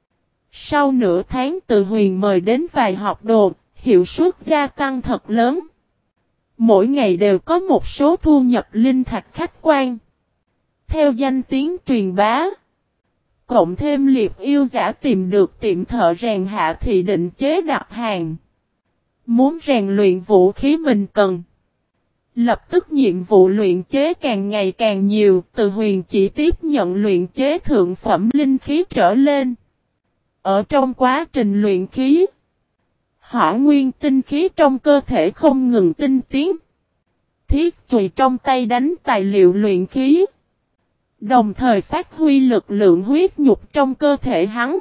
Sau nửa tháng Từ Huyền mời đến vài học đồ, hiệu suất gia tăng thật lớn. Mỗi ngày đều có một số thu nhập linh thạch khách quan. Theo danh tiếng truyền bá, cộng thêm liệp yêu giả tìm được tiệm thợ rèn Hạ thị định chế đặt hàng. Muốn rèn luyện vũ khí mình cần. Lập tức nhiệm vụ luyện chế càng ngày càng nhiều, Từ Huyền chỉ tiếp nhận luyện chế thượng phẩm linh khí trở lên. Ở trong quá trình luyện khí, hỏa nguyên tinh khí trong cơ thể không ngừng tinh tiến. Thiết chùy trong tay đánh tài liệu luyện khí, đồng thời phát huy lực lượng huyết nhục trong cơ thể hắn.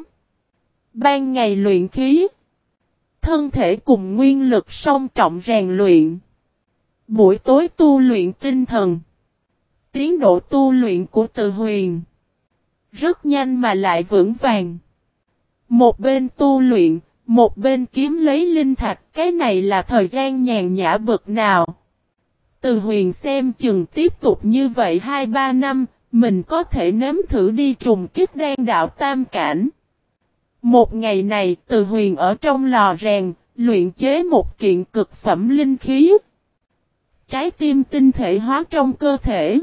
Ban ngày luyện khí, thân thể cùng nguyên lực song trọng rèn luyện. Buổi tối tu luyện tinh thần. Tiến độ tu luyện của Từ Huyền rất nhanh mà lại vững vàng. Một bên tu luyện, một bên kiếm lấy linh thạch, cái này là thời gian nhàn nhã bực nào. Từ Huyền xem chừng tiếp tục như vậy hai ba năm, mình có thể nếm thử đi trùng kích đan đạo tam cảnh. Một ngày này Từ Huyền ở trong lò rèn, luyện chế một kiện cực phẩm linh khí. Trái tim tinh thể hóa trong cơ thể.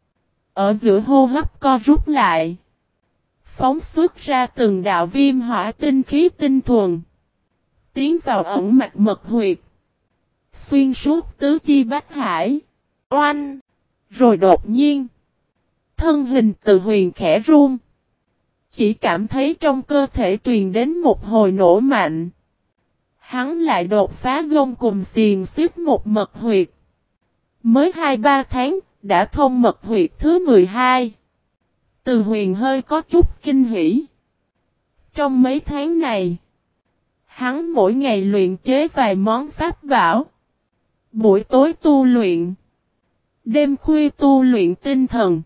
Ở giữa hô hấp co rút lại. Phóng xuất ra từng đạo viêm hỏa tinh khí tinh thuần. Tiến vào ẩn mạch mật huyệt. Xuyên suốt tứ chi bách hải. Oanh! Rồi đột nhiên. Thân hình Từ Huyền khẽ run. Chỉ cảm thấy trong cơ thể truyền đến một hồi nổ mạnh. Hắn lại đột phá gông cùm xiềng xích một mật huyệt. Mới hai ba tháng, đã thông mật huyệt thứ mười hai. Từ Huyền hơi có chút kinh hỉ. Trong mấy tháng này, hắn mỗi ngày luyện chế vài món pháp bảo. Buổi tối tu luyện. Đêm khuya tu luyện tinh thần.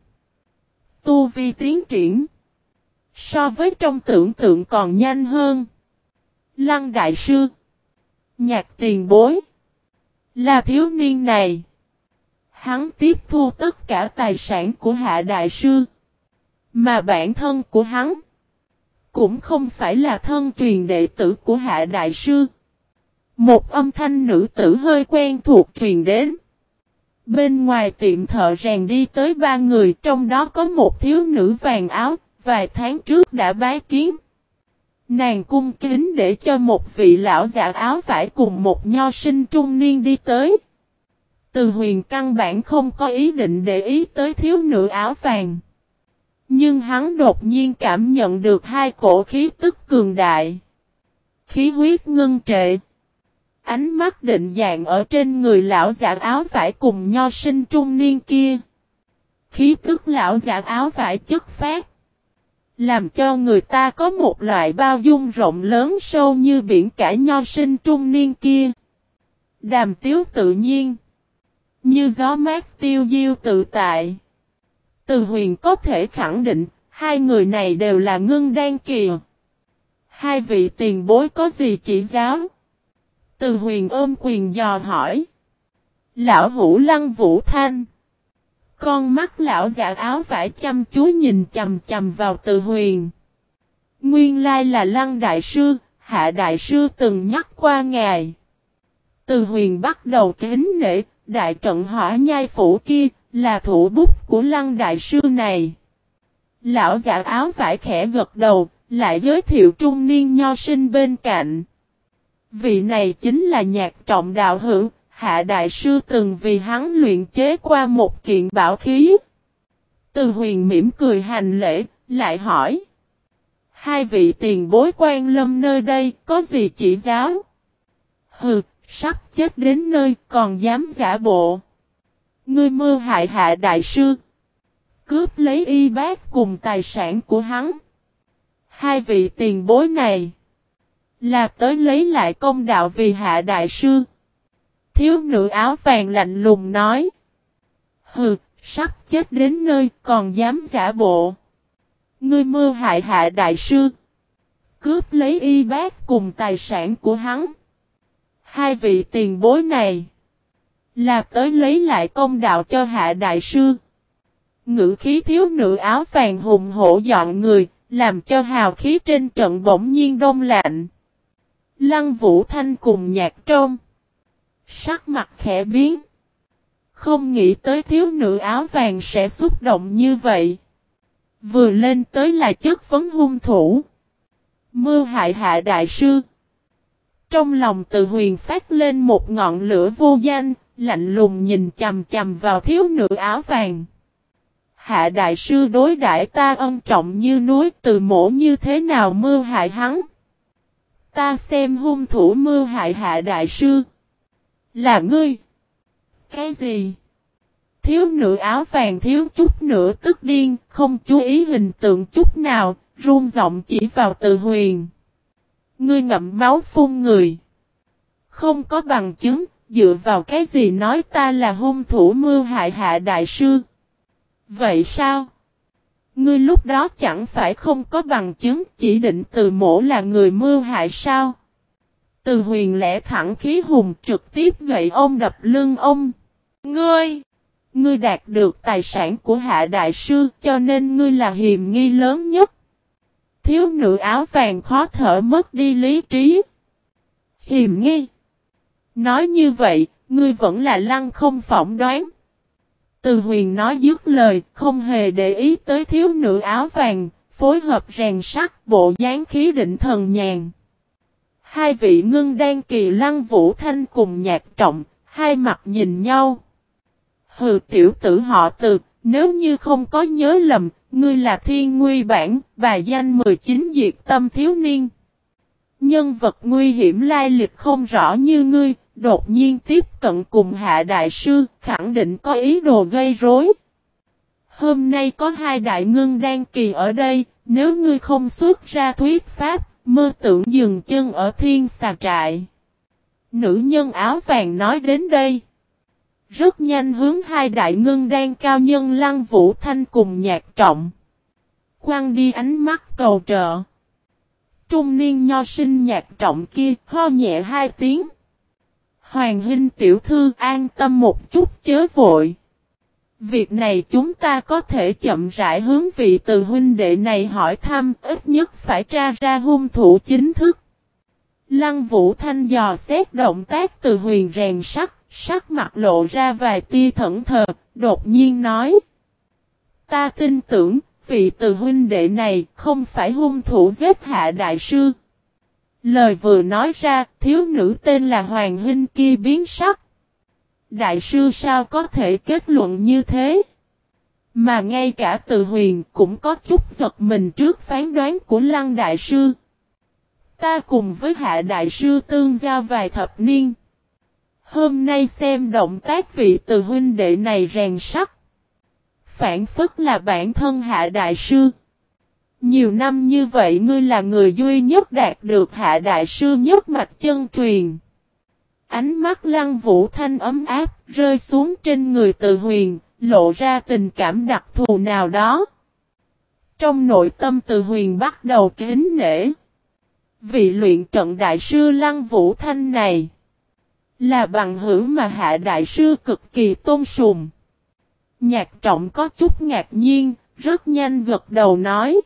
Tu vi tiến triển. So với trong tưởng tượng còn nhanh hơn. Lăng đại sư. Nhạc tiền bối. Là thiếu niên này. Hắn tiếp thu tất cả tài sản của Hạ đại sư. Mà bản thân của hắn. Cũng không phải là thân truyền đệ tử của Hạ đại sư. Một âm thanh nữ tử hơi quen thuộc truyền đến. Bên ngoài tiệm thợ rèn đi tới ba người, trong đó có một thiếu nữ vàng áo, vài tháng trước đã bái kiến. Nàng cung kính để cho một vị lão giả áo vải cùng một nho sinh trung niên đi tới. Từ Huyền căn bản không có ý định để ý tới thiếu nữ áo vàng. Nhưng hắn đột nhiên cảm nhận được hai cổ khí tức cường đại. Khí huyết ngưng trệ. Ánh mắt định dạng ở trên người lão giả áo vải cùng nho sinh trung niên kia. Khí tức lão giả áo vải chất phát. Làm cho người ta có một loại bao dung rộng lớn sâu như biển cả nho sinh trung niên kia. Đàm tiếu tự nhiên. Như gió mát tiêu diêu tự tại. Từ Huyền có thể khẳng định, hai người này đều là ngưng đan kỳ. Hai vị tiền bối có gì chỉ giáo? Từ Huyền ôm quyền dò hỏi. Lão hữu Lăng Vũ Thanh. Con mắt lão giả áo vải chăm chú nhìn chầm chầm vào Từ Huyền. Nguyên lai là Lăng đại sư, Hạ đại sư từng nhắc qua ngài. Từ Huyền bắt đầu kính nể, đại trận hỏa nhai phủ kia là thủ bút của Lăng đại sư này. Lão giả áo vải khẽ gật đầu, lại giới thiệu trung niên nho sinh bên cạnh. Vị này chính là Nhạc Trọng đạo hữu, Hạ đại sư từng vì hắn luyện chế qua một kiện bảo khí. Từ Huyền mỉm cười hành lễ, lại hỏi. Hai vị tiền bối quan lâm nơi đây, có gì chỉ giáo? Hừ, sắp chết đến nơi, còn dám giả bộ. Ngươi mưu hại Hạ đại sư. Cướp lấy y bát cùng tài sản của hắn. Hai vị tiền bối này là tới lấy lại công đạo vì Hạ đại sư. Thiếu nữ áo vàng lạnh lùng nói. Hừ, sắp chết đến nơi còn dám giả bộ. Ngươi mưu hại Hạ đại sư. Cướp lấy y bát cùng tài sản của hắn. Hai vị tiền bối này là tới lấy lại công đạo cho Hạ đại sư. Ngữ khí thiếu nữ áo vàng hùng hổ dọn người, làm cho hào khí trên trận bỗng nhiên đông lạnh. Lăng Vũ Thanh cùng Nhạc Trong sắc mặt khẽ biến. Không nghĩ tới thiếu nữ áo vàng sẽ xúc động như vậy. Vừa lên tới là chất vấn hung thủ. Mưu hại Hạ đại sư. Trong lòng Từ Huyền phát lên một ngọn lửa vô danh, lạnh lùng nhìn chầm chầm vào thiếu nữ áo vàng. Hạ đại sư đối đãi ta ân trọng như núi, từ mổ như thế nào mưu hại hắn. Ta xem hung thủ mưu hại Hạ đại sư. Là ngươi. Cái gì? Thiếu nữ áo vàng thiếu chút nữa tức điên, không chú ý hình tượng chút nào, run giọng chỉ vào Từ Huyền. Ngươi ngậm máu phun người. Không có bằng chứng, dựa vào cái gì nói ta là hung thủ mưu hại Hạ đại sư? Vậy sao? Ngươi lúc đó chẳng phải không có bằng chứng, chỉ định Từ mổ là người mưu hại sao? Từ Huyền lẽ thẳng khí hùng trực tiếp gậy ông đập lưng ông. Ngươi! Ngươi đạt được tài sản của Hạ đại sư cho nên ngươi là hiềm nghi lớn nhất. Thiếu nữ áo vàng khó thở mất đi lý trí. Hiềm nghi! Nói như vậy, ngươi vẫn là Lăng không phỏng đoán. Từ Huyền nói dứt lời, không hề để ý tới thiếu nữ áo vàng, phối hợp rèn sắt bộ dáng khí định thần nhàn. Hai vị ngưng đan kỳ Lăng Vũ Thanh cùng Nhạc Trọng, Hai mặt nhìn nhau. Hừ, tiểu tử họ Từ, nếu như không có nhớ lầm, ngươi là Thiên Nguy Bản, bài danh mười chín diệt tâm thiếu niên. Nhân vật nguy hiểm lai lịch không rõ như ngươi, đột nhiên tiếp cận cùng Hạ Đại Sư, khẳng định có ý đồ gây rối. Hôm nay có hai đại ngưng đang kỳ ở đây, nếu ngươi không xuất ra thuyết pháp, mơ tưởng dừng chân ở Thiên Xà Trại. Nữ nhân áo vàng nói đến đây. Rất nhanh hướng hai đại ngưng đang cao nhân Lăng Vũ Thanh cùng Nhạc Trọng. Quăng đi ánh mắt cầu trợ. Trung niên nho sinh Nhạc Trọng kia ho nhẹ hai tiếng. Hoàng huynh tiểu thư an tâm một chút chớ vội. Việc này chúng ta có thể chậm rãi hướng vị Từ huynh đệ này hỏi thăm, ít nhất phải tra ra hung thủ chính thức. Lăng Vũ Thanh dò xét động tác Từ Huyền rèn sắt, sắc mặt lộ ra vài tia thẫn thờ, đột nhiên nói. Ta tin tưởng, vị Từ huynh đệ này không phải hung thủ giết Hạ Đại Sư. Lời vừa nói ra, thiếu nữ tên là Hoàng Hinh kia biến sắc. Đại sư sao có thể kết luận như thế? Mà ngay cả Từ Huyền cũng có chút giật mình trước phán đoán của Lăng Đại Sư. Ta cùng với Hạ Đại Sư tương giao vài thập niên. Hôm nay xem động tác vị Từ huynh đệ này rèn sắt. Phản phất là bản thân Hạ Đại Sư. Nhiều năm như vậy ngươi là người duy nhất đạt được Hạ Đại Sư nhất mạch chân truyền. Ánh mắt Lăng Vũ Thanh ấm áp rơi xuống trên người Từ Huyền, lộ ra tình cảm đặc thù nào đó. Trong nội tâm Từ Huyền bắt đầu kính nể. Vị luyện trận đại sư Lăng Vũ Thanh này là bằng hữu mà Hạ Đại Sư cực kỳ tôn sùng. Nhạc Trọng có chút ngạc nhiên, rất nhanh gật đầu nói.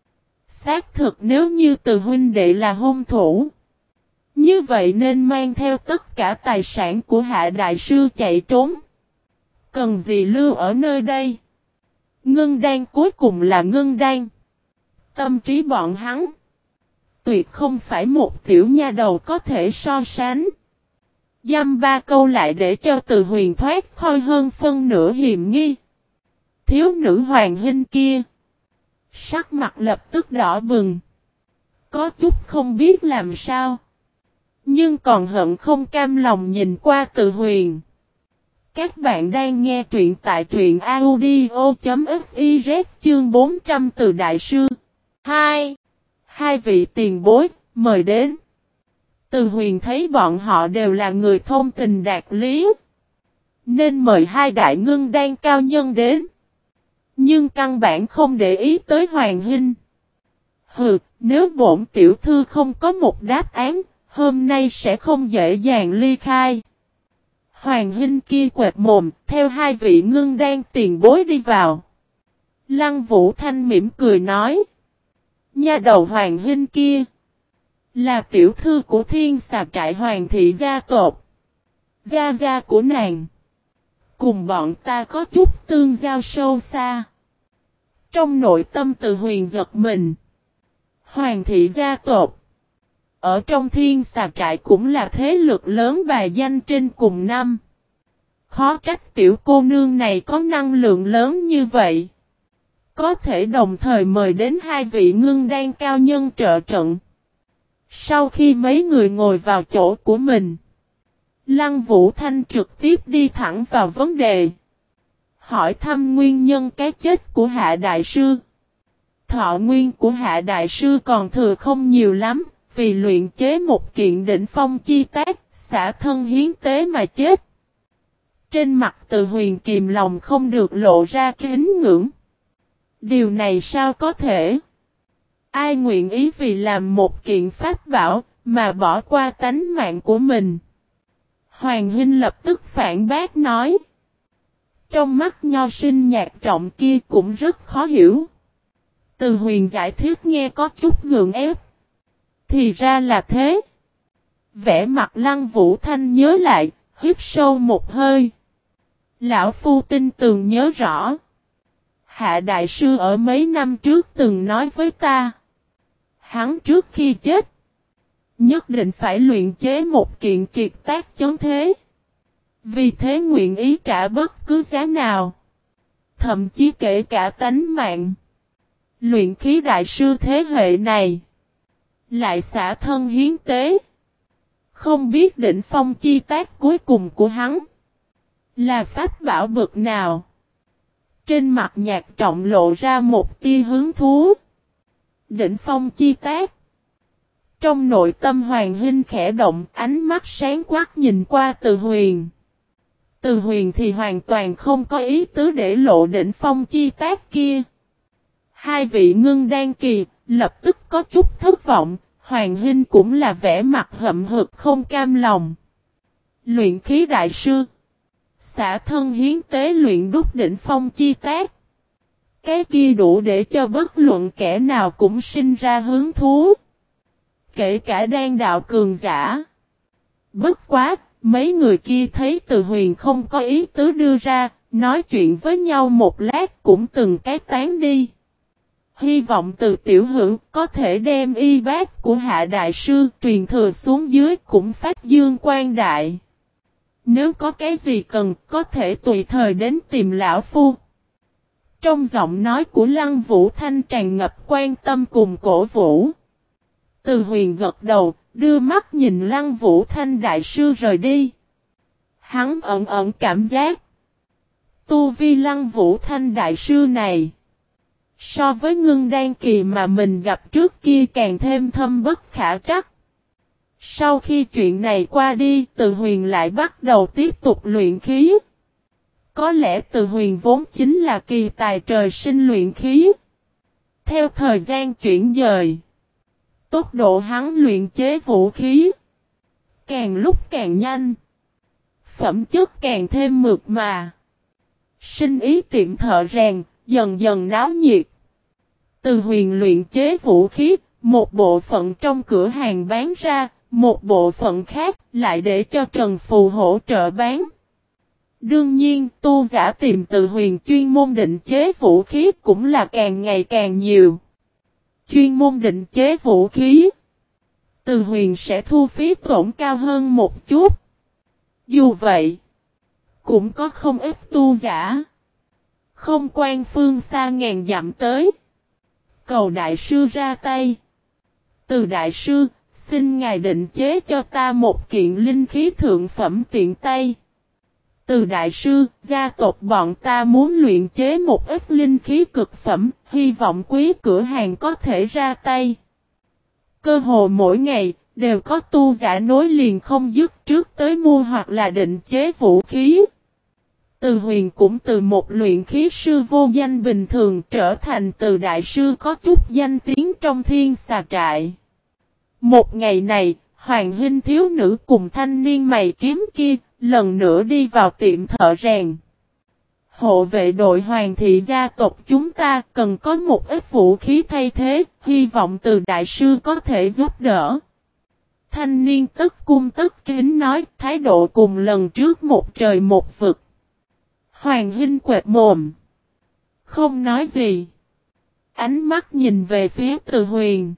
Xác thực nếu như Từ huynh đệ là hung thủ. Như vậy nên mang theo tất cả tài sản của Hạ Đại Sư chạy trốn. Cần gì lưu ở nơi đây? Ngân đan cuối cùng là ngân đan. Tâm trí bọn hắn tuyệt không phải một tiểu nha đầu có thể so sánh. Dăm ba câu lại để cho Từ Huyền thoát khỏi hơn phân nửa hiểm nghi. Thiếu nữ Hoàng Hinh kia sắc mặt lập tức đỏ bừng. Có chút không biết làm sao. Nhưng còn hận không cam lòng nhìn qua Từ Huyền. Các bạn đang nghe truyện tại truyện audio.fiz chương bốn trăm Từ Đại Sư. hai. Hai vị tiền bối, mời đến. Từ Huyền thấy bọn họ đều là người thông tình đạt lý. Nên mời hai đại ngưng đan cao nhân đến. Nhưng căn bản không để ý tới Hoàng Hinh. Hừ, nếu bổn tiểu thư không có một đáp án, hôm nay sẽ không dễ dàng ly khai. Hoàng Hinh kia quệt mồm, theo hai vị ngưng đan tiền bối đi vào. Lăng Vũ Thanh mỉm cười nói. Nha đầu Hoàng Hinh kia là tiểu thư của Thiên Xà Trại Hoàng thị gia tộc. Gia gia của nàng cùng bọn ta có chút tương giao sâu xa. Trong nội tâm Từ Huyền giật mình. Hoàng thị gia tộc ở trong Thiên Xà Trại cũng là thế lực lớn bài danh trên cùng năm. Khó trách tiểu cô nương này có năng lượng lớn như vậy. Có thể đồng thời mời đến hai vị ngưng đan cao nhân trợ trận. Sau khi mấy người ngồi vào chỗ của mình, Lăng Vũ Thanh trực tiếp đi thẳng vào vấn đề. Hỏi thăm nguyên nhân cái chết của Hạ Đại Sư. Thọ nguyên của Hạ Đại Sư còn thừa không nhiều lắm, vì luyện chế một kiện đỉnh phong chi tác, xả thân hiến tế mà chết. Trên mặt Từ Huyền kìm lòng không được lộ ra kính ngưỡng. Điều này sao có thể? Ai nguyện ý vì làm một kiện pháp bảo mà bỏ qua tánh mạng của mình? Hoàng Hinh lập tức phản bác nói. Trong mắt nho sinh Nhạc Trọng kia cũng rất khó hiểu. Từ Huyền giải thích nghe có chút gượng ép. Thì ra là thế. Vẻ mặt Lăng Vũ Thanh nhớ lại, hít sâu một hơi. Lão Phu tin tường nhớ rõ. Hạ Đại Sư ở mấy năm trước từng nói với ta. Hắn trước khi chết, nhất định phải luyện chế một kiện kiệt tác chấn thế. Vì thế nguyện ý trả bất cứ giá nào. Thậm chí kể cả tánh mạng. Luyện khí đại sư thế hệ này. Lại xả thân hiến tế. Không biết đỉnh phong chi tác cuối cùng của hắn. Là pháp bảo bực nào. Trên mặt Nhạc Trọng lộ ra một tia hứng thú. Đỉnh phong chi tác. Trong nội tâm Hoàng Hinh khẽ động, ánh mắt sáng quắc nhìn qua Từ Huyền. Từ Huyền thì hoàn toàn không có ý tứ để lộ đỉnh phong chi tác kia. Hai vị ngưng đan kỳ, lập tức có chút thất vọng, Hoàng Hinh cũng là vẻ mặt hậm hực không cam lòng. Luyện khí đại sư. Xả thân hiến tế luyện đúc đỉnh phong chi tác. Cái kia đủ để cho bất luận kẻ nào cũng sinh ra hứng thú. Kể cả đan đạo cường giả. Bất quá, mấy người kia thấy Từ Huyền không có ý tứ đưa ra, nói chuyện với nhau một lát cũng từng cái tán đi. Hy vọng Từ tiểu hữu có thể đem y bát của Hạ đại sư truyền thừa xuống dưới cũng phát dương quang đại. Nếu có cái gì cần có thể tùy thời đến tìm lão phu. Trong giọng nói của Lăng Vũ Thanh tràn ngập quan tâm cùng cổ vũ. Từ Huyền gật đầu, đưa mắt nhìn Lăng Vũ Thanh đại sư rời đi. Hắn ẩn ẩn cảm giác. Tu vi Lăng Vũ Thanh đại sư này. So với ngưng đan kỳ mà mình gặp trước kia càng thêm thâm bất khả trắc. Sau khi chuyện này qua đi, Từ Huyền lại bắt đầu tiếp tục luyện khí. Có lẽ Từ Huyền vốn chính là kỳ tài trời sinh luyện khí. Theo thời gian chuyển dời, tốc độ hắn luyện chế vũ khí càng lúc càng nhanh. Phẩm chất càng thêm mượt mà. Sinh ý tiệm thợ rèn, dần dần náo nhiệt. Từ Huyền luyện chế vũ khí, một bộ phận trong cửa hàng bán ra, một bộ phận khác lại để cho Trần Phù hỗ trợ bán. Đương nhiên, tu giả tìm Từ Huyền chuyên môn định chế vũ khí cũng là càng ngày càng nhiều. Chuyên môn định chế vũ khí, Từ Huyền sẽ thu phí tổn cao hơn một chút. Dù vậy, cũng có không ít tu giả không quan phương xa ngàn dặm tới. Cầu đại sư ra tay. Từ đại sư, xin ngài định chế cho ta một kiện linh khí thượng phẩm tiện tay. Từ đại sư, gia tộc bọn ta muốn luyện chế một ít linh khí cực phẩm, hy vọng quý cửa hàng có thể ra tay. Cơ hồ mỗi ngày, đều có tu giả nối liền không dứt trước tới mua hoặc là định chế vũ khí. Từ Huyền cũng từ một luyện khí sư vô danh bình thường trở thành Từ đại sư có chút danh tiếng trong thiên xà trại. Một ngày này, Hoàng Hinh thiếu nữ cùng thanh niên mày kiếm kia, lần nữa đi vào tiệm thợ rèn. Hộ vệ đội Hoàng thị gia tộc chúng ta cần có một ít vũ khí thay thế, hy vọng Từ đại sư có thể giúp đỡ. Thanh niên tất cung tất kính nói, thái độ cùng lần trước một trời một vực. Hoàng Hinh quệt mồm, không nói gì. Ánh mắt nhìn về phía Từ Huyền.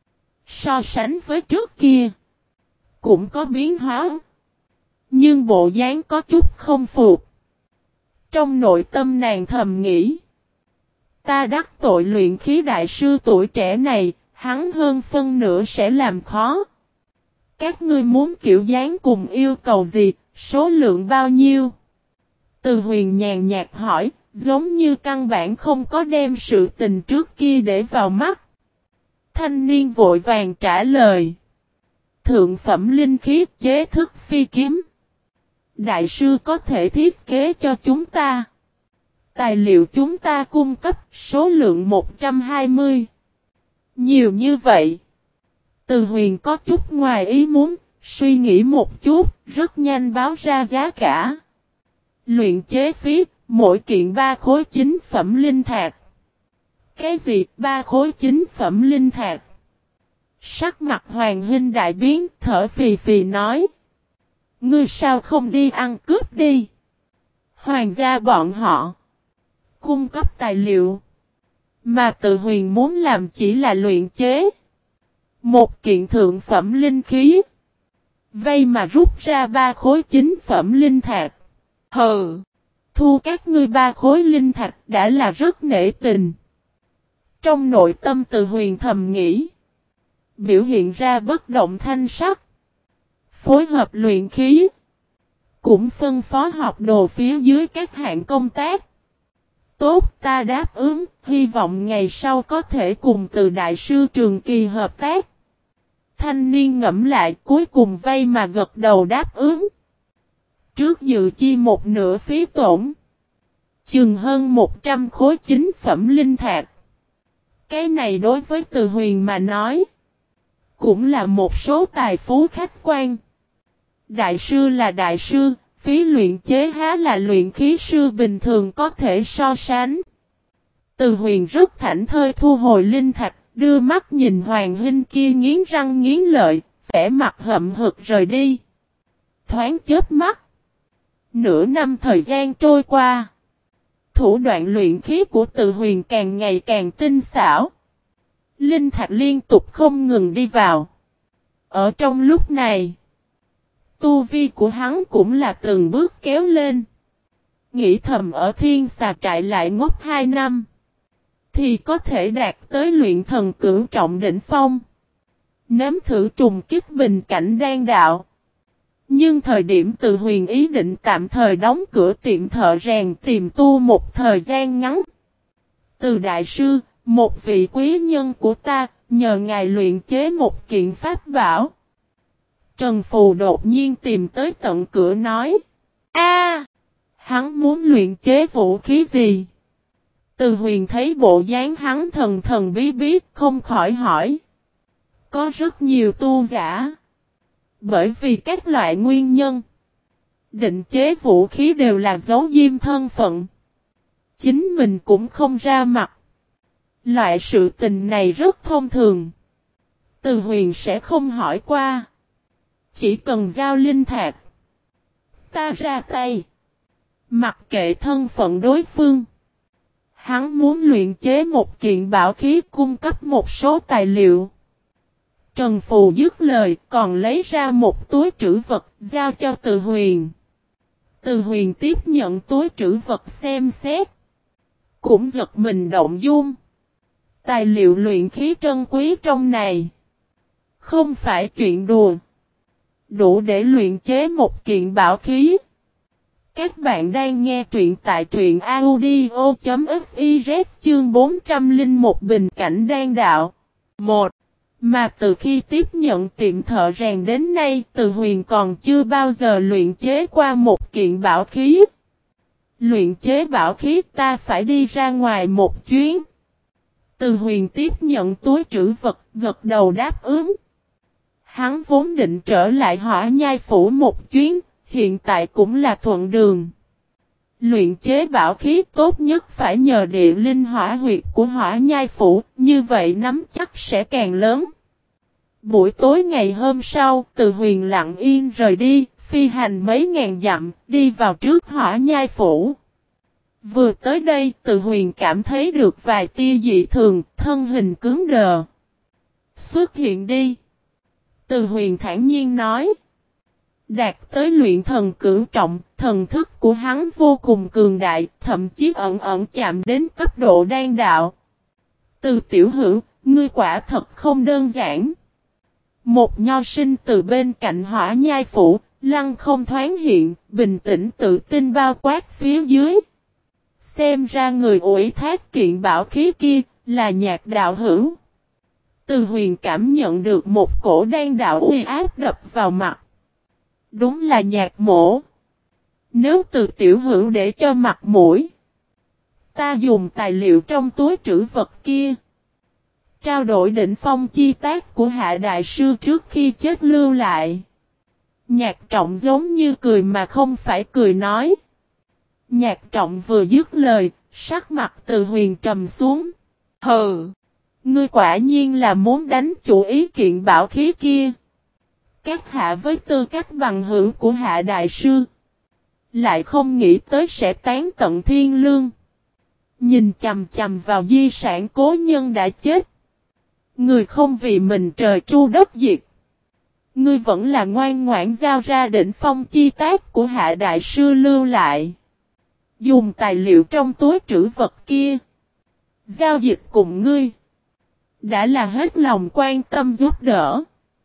So sánh với trước kia, cũng có biến hóa. Nhưng bộ dáng có chút không phục. Trong nội tâm nàng thầm nghĩ. Ta đắc tội luyện khí đại sư tuổi trẻ này, hắn hơn phân nửa sẽ làm khó. Các ngươi muốn kiểu dáng cùng yêu cầu gì, số lượng bao nhiêu? Từ Huyền nhàn nhạt hỏi, giống như căn bản không có đem sự tình trước kia để vào mắt. Thanh niên vội vàng trả lời. Thượng phẩm linh khí chế thức phi kiếm. Đại sư có thể thiết kế cho chúng ta. Tài liệu chúng ta cung cấp số lượng một trăm hai mươi. Nhiều như vậy. Từ Huyền có chút ngoài ý muốn, suy nghĩ một chút, rất nhanh báo ra giá cả. Luyện chế phí, mỗi kiện ba khối chính phẩm linh thạch. Cái gì ba khối chính phẩm linh thạch? Sắc mặt Hoàng Hinh đại biến, thở phì phì nói. Ngươi sao không đi ăn cướp đi? Hoàng gia bọn họ cung cấp tài liệu, mà Từ Huyền muốn làm chỉ là luyện chế một kiện thượng phẩm linh khí. Vây mà rút ra ba khối chính phẩm linh thạch. Hừ! Thu các ngươi ba khối linh thạch đã là rất nể tình. Trong nội tâm Từ Huyền thầm nghĩ. Biểu hiện ra bất động thanh sắc. Phối hợp luyện khí. Cũng phân phó học đồ phía dưới các hạng công tác. Tốt, ta đáp ứng, hy vọng ngày sau có thể cùng Từ đại sư Trường Kỳ hợp tác. Thanh niên ngẫm lại cuối cùng vay mà gật đầu đáp ứng. Trước dự chi một nửa phí tổn. Chừng hơn một trăm khối chính phẩm linh thạch. Cái này đối với Từ Huyền mà nói. Cũng là một số tài phú khách quan. Đại sư là đại sư. Phí luyện chế há là luyện khí sư bình thường có thể so sánh. Từ Huyền rất thảnh thơi thu hồi linh thạch, đưa mắt nhìn Hoàng Hinh kia nghiến răng nghiến lợi, vẻ mặt hậm hực rời đi. Thoáng chớp mắt. Nửa năm thời gian trôi qua. Thủ đoạn luyện khí của Từ Huyền càng ngày càng tinh xảo. Linh thạch liên tục không ngừng đi vào. Ở trong lúc này, tu vi của hắn cũng là từng bước kéo lên. Nghĩ thầm ở Thiên Xà Trại lại ngốc hai năm. Thì có thể đạt tới luyện thần cửu trọng đỉnh phong. Nếm thử trùng kích bình cảnh đan đạo. Nhưng thời điểm Từ Huyền ý định tạm thời đóng cửa tiệm thợ rèn tìm tu một thời gian ngắn. Từ đại sư, một vị quý nhân của ta, nhờ ngài luyện chế một kiện pháp bảo. Trần Phù đột nhiên tìm tới tận cửa nói. A, hắn muốn luyện chế vũ khí gì? Từ Huyền thấy bộ dáng hắn thần thần bí bí không khỏi hỏi. Có rất nhiều tu giả. Bởi vì các loại nguyên nhân. Định chế vũ khí đều là giấu diêm thân phận. Chính mình cũng không ra mặt. Loại sự tình này rất thông thường. Từ Huyền sẽ không hỏi qua. Chỉ cần giao linh thạch. Ta ra tay. Mặc kệ thân phận đối phương. Hắn muốn luyện chế một kiện bảo khí cung cấp một số tài liệu. Trần Phù dứt lời còn lấy ra một túi trữ vật giao cho Từ Huyền. Từ Huyền tiếp nhận túi trữ vật xem xét. Cũng giật mình động dung. Tài liệu luyện khí trân quý trong này. Không phải chuyện đùa. Đủ để luyện chế một kiện bảo khí. Các bạn đang nghe truyện tại truyện audio.fiz chương bốn trăm lẻ một bình cảnh đan đạo. một. Mà từ khi tiếp nhận tiệm thợ rèn đến nay, Từ Huyền còn chưa bao giờ luyện chế qua một kiện bảo khí. Luyện chế bảo khí ta phải đi ra ngoài một chuyến. Từ Huyền tiếp nhận túi trữ vật, gật đầu đáp ứng. Hắn vốn định trở lại Hỏa Nhai Phủ một chuyến, hiện tại cũng là thuận đường. Luyện chế bảo khí tốt nhất phải nhờ địa linh hỏa huyệt của Hỏa Nhai Phủ, như vậy nắm chắc sẽ càng lớn. Buổi tối ngày hôm sau, Từ Huyền lặng yên rời đi, phi hành mấy ngàn dặm, đi vào trước Hỏa Nhai Phủ. Vừa tới đây, Từ Huyền cảm thấy được vài tia dị thường, thân hình cứng đờ. Xuất hiện đi. Từ Huyền thản nhiên nói. Đạt tới luyện thần cửu trọng, thần thức của hắn vô cùng cường đại, thậm chí ẩn ẩn chạm đến cấp độ đan đạo. Từ tiểu hữu, ngươi quả thật không đơn giản. Một nho sinh từ bên cạnh Hỏa Nhai Phủ, lăng không thoáng hiện, bình tĩnh tự tin bao quát phía dưới. Xem ra người ủy thác kiện bảo khí kia, là Nhạc đạo hữu. Từ Huyền cảm nhận được một cổ đan đạo uy áp đập vào mặt. Đúng là Nhạc mổ. Nếu Từ tiểu hữu để cho mặt mũi, ta dùng tài liệu trong túi trữ vật kia. Trao đổi đỉnh phong chi tác của Hạ Đại Sư trước khi chết lưu lại. Nhạc Trọng giống như cười mà không phải cười nói. Nhạc Trọng vừa dứt lời, sắc mặt Từ Huyền trầm xuống. Hừ! Ngươi quả nhiên là muốn đánh chủ ý kiện bảo khí kia. Các hạ với tư cách bằng hữu của Hạ Đại Sư. Lại không nghĩ tới sẽ tán tận thiên lương. Nhìn chầm chầm vào di sản cố nhân đã chết. Người không vì mình trời tru đất diệt. ngươi vẫn là ngoan ngoãn giao ra đỉnh phong chi tác của Hạ Đại Sư lưu lại. Dùng tài liệu trong túi trữ vật kia. Giao dịch cùng ngươi. Đã là hết lòng quan tâm giúp đỡ.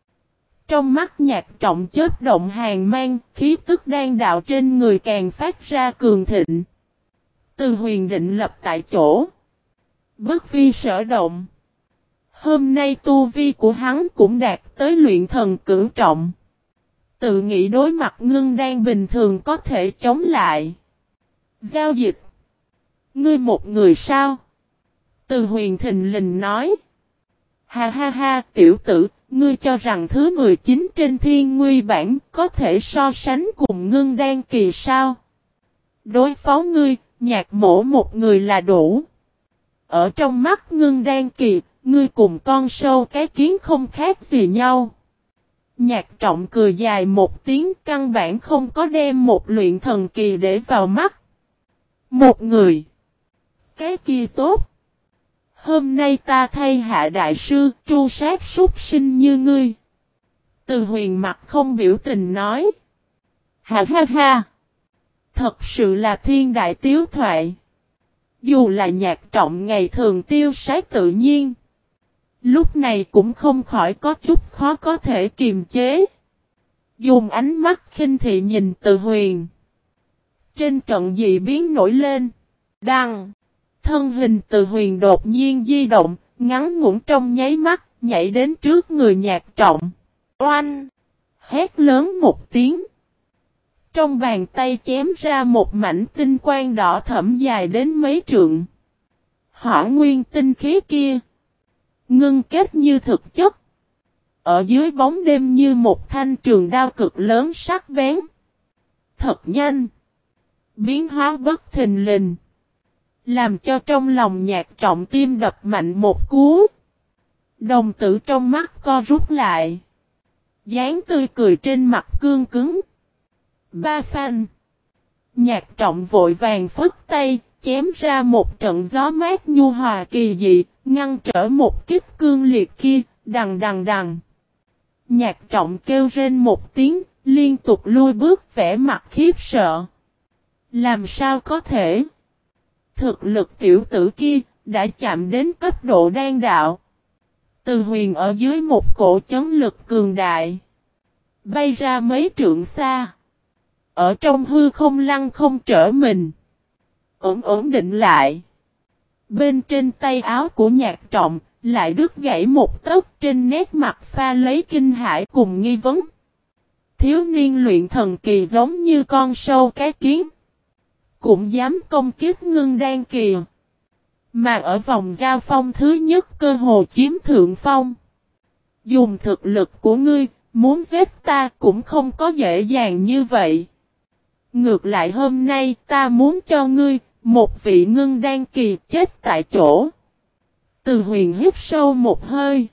Trong mắt Nhạc Trọng chớp động hàn mang, khí tức đan đạo trên người càng phát ra cường thịnh. Từ Huyền định lập tại chỗ. Bất vi sở động. Hôm nay tu vi của hắn cũng đạt tới luyện thần cửu trọng. Tự nghĩ đối mặt ngưng đan bình thường có thể chống lại. Giao dịch. Ngươi một người sao? Từ Huyền thình lình nói. Ha ha ha, tiểu tử, ngươi cho rằng thứ mười chín trên thiên nguy bản có thể so sánh cùng ngưng đan kỳ sao? Đối phó ngươi, Nhạc mổ một người là đủ. Ở trong mắt ngưng đan kỳ, ngươi cùng con sâu cái kiến không khác gì nhau. Nhạc Trọng cười dài một tiếng, căn bản không có đem một luyện thần kỳ để vào mắt. Một người. Cái kia tốt. Hôm nay ta thay Hạ Đại Sư tru sát súc sinh như ngươi. Từ Huyền mặt không biểu tình nói. Ha ha ha. Thật sự là thiên đại tiếu thoại. Dù là Nhạc Trọng ngày thường tiêu sái tự nhiên. Lúc này cũng không khỏi có chút khó có thể kiềm chế. Dùng ánh mắt khinh thị nhìn Từ Huyền. Trên trận dị biến nổi lên. Đăng. Thân hình Từ Huyền đột nhiên di động, ngắn ngủn trong nháy mắt, nhảy đến trước người Nhạc Trọng. Oanh! Hét lớn một tiếng. Trong bàn tay chém ra một mảnh tinh quang đỏ thẫm dài đến mấy trượng. Hỏa nguyên tinh khí kia. Ngưng kết như thực chất. Ở dưới bóng đêm như một thanh trường đao cực lớn sắc bén. Thật nhanh. Biến hóa bất thình lình. Làm cho trong lòng Nhạc Trọng tim đập mạnh một cú. Đồng tử trong mắt co rút lại. Dáng tươi cười trên mặt cương cứng. Ba phanh. Nhạc Trọng vội vàng phất tay, chém ra một trận gió mát nhu hòa kỳ dị, ngăn trở một kích cương liệt kia, đằng đằng đằng. Nhạc Trọng kêu rên một tiếng, liên tục lui bước vẻ mặt khiếp sợ. Làm sao có thể? Thực lực tiểu tử kia, đã chạm đến cấp độ đan đạo. Từ Huyền ở dưới một cổ chấn lực cường đại. Bay ra mấy trượng xa. Ở trong hư không lăn không trở mình. Ổn ổn định lại. Bên trên tay áo của Nhạc Trọng, lại đứt gãy một tấc, trên nét mặt pha lấy kinh hãi cùng nghi vấn. Thiếu niên luyện thần kỳ giống như con sâu cái kiến. Cũng dám công kiếp ngưng đan kỳ. Mà ở vòng giao phong thứ nhất cơ hồ chiếm thượng phong. Dùng thực lực của ngươi, muốn giết ta cũng không có dễ dàng như vậy. Ngược lại hôm nay ta muốn cho ngươi, một vị ngưng đan kỳ chết tại chỗ. Từ Huyền hít sâu một hơi.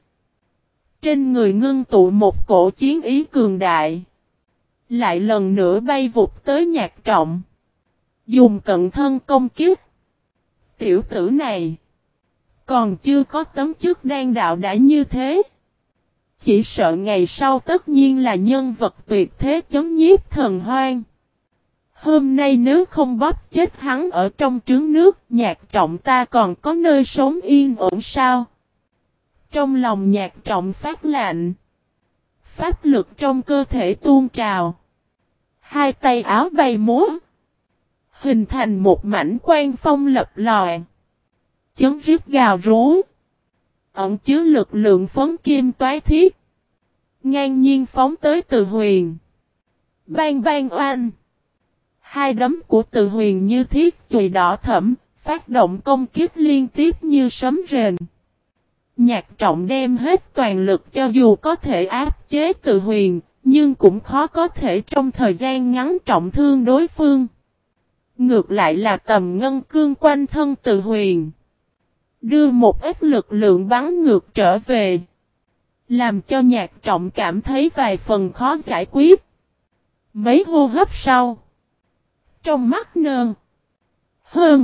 Trên người ngưng tụ một cổ chiến ý cường đại. Lại lần nữa bay vụt tới Nhạc Trọng. Dùng cận thân công kiếp. Tiểu tử này. Còn chưa có tấm chức đan đạo đã như thế. Chỉ sợ ngày sau tất nhiên là nhân vật tuyệt thế chấm nhiếp thần hoang. Hôm nay nếu không bóp chết hắn ở trong trứng nước, Nhạc Trọng ta còn có nơi sống yên ổn sao? Trong lòng Nhạc Trọng phát lạnh. Pháp lực trong cơ thể tuôn trào. Hai tay áo bay múa. Hình thành một mảnh quang phong lập lòe. Chấn rít gào rú. Ẩn chứa lực lượng phấn kim toái thiết. Ngang nhiên phóng tới Từ Huyền. Bang bang oanh. Hai đấm của Từ Huyền như thiết chùy đỏ thẫm, phát động công kích liên tiếp như sấm rền. Nhạc Trọng đem hết toàn lực cho dù có thể áp chế Từ Huyền, nhưng cũng khó có thể trong thời gian ngắn trọng thương đối phương. Ngược lại là tầm ngân cương quanh thân Từ Huyền. Đưa một ít lực lượng bắn ngược trở về. Làm cho Nhạc Trọng cảm thấy vài phần khó giải quyết. Mấy hô hấp sau. Trong mắt nơn. Hơn.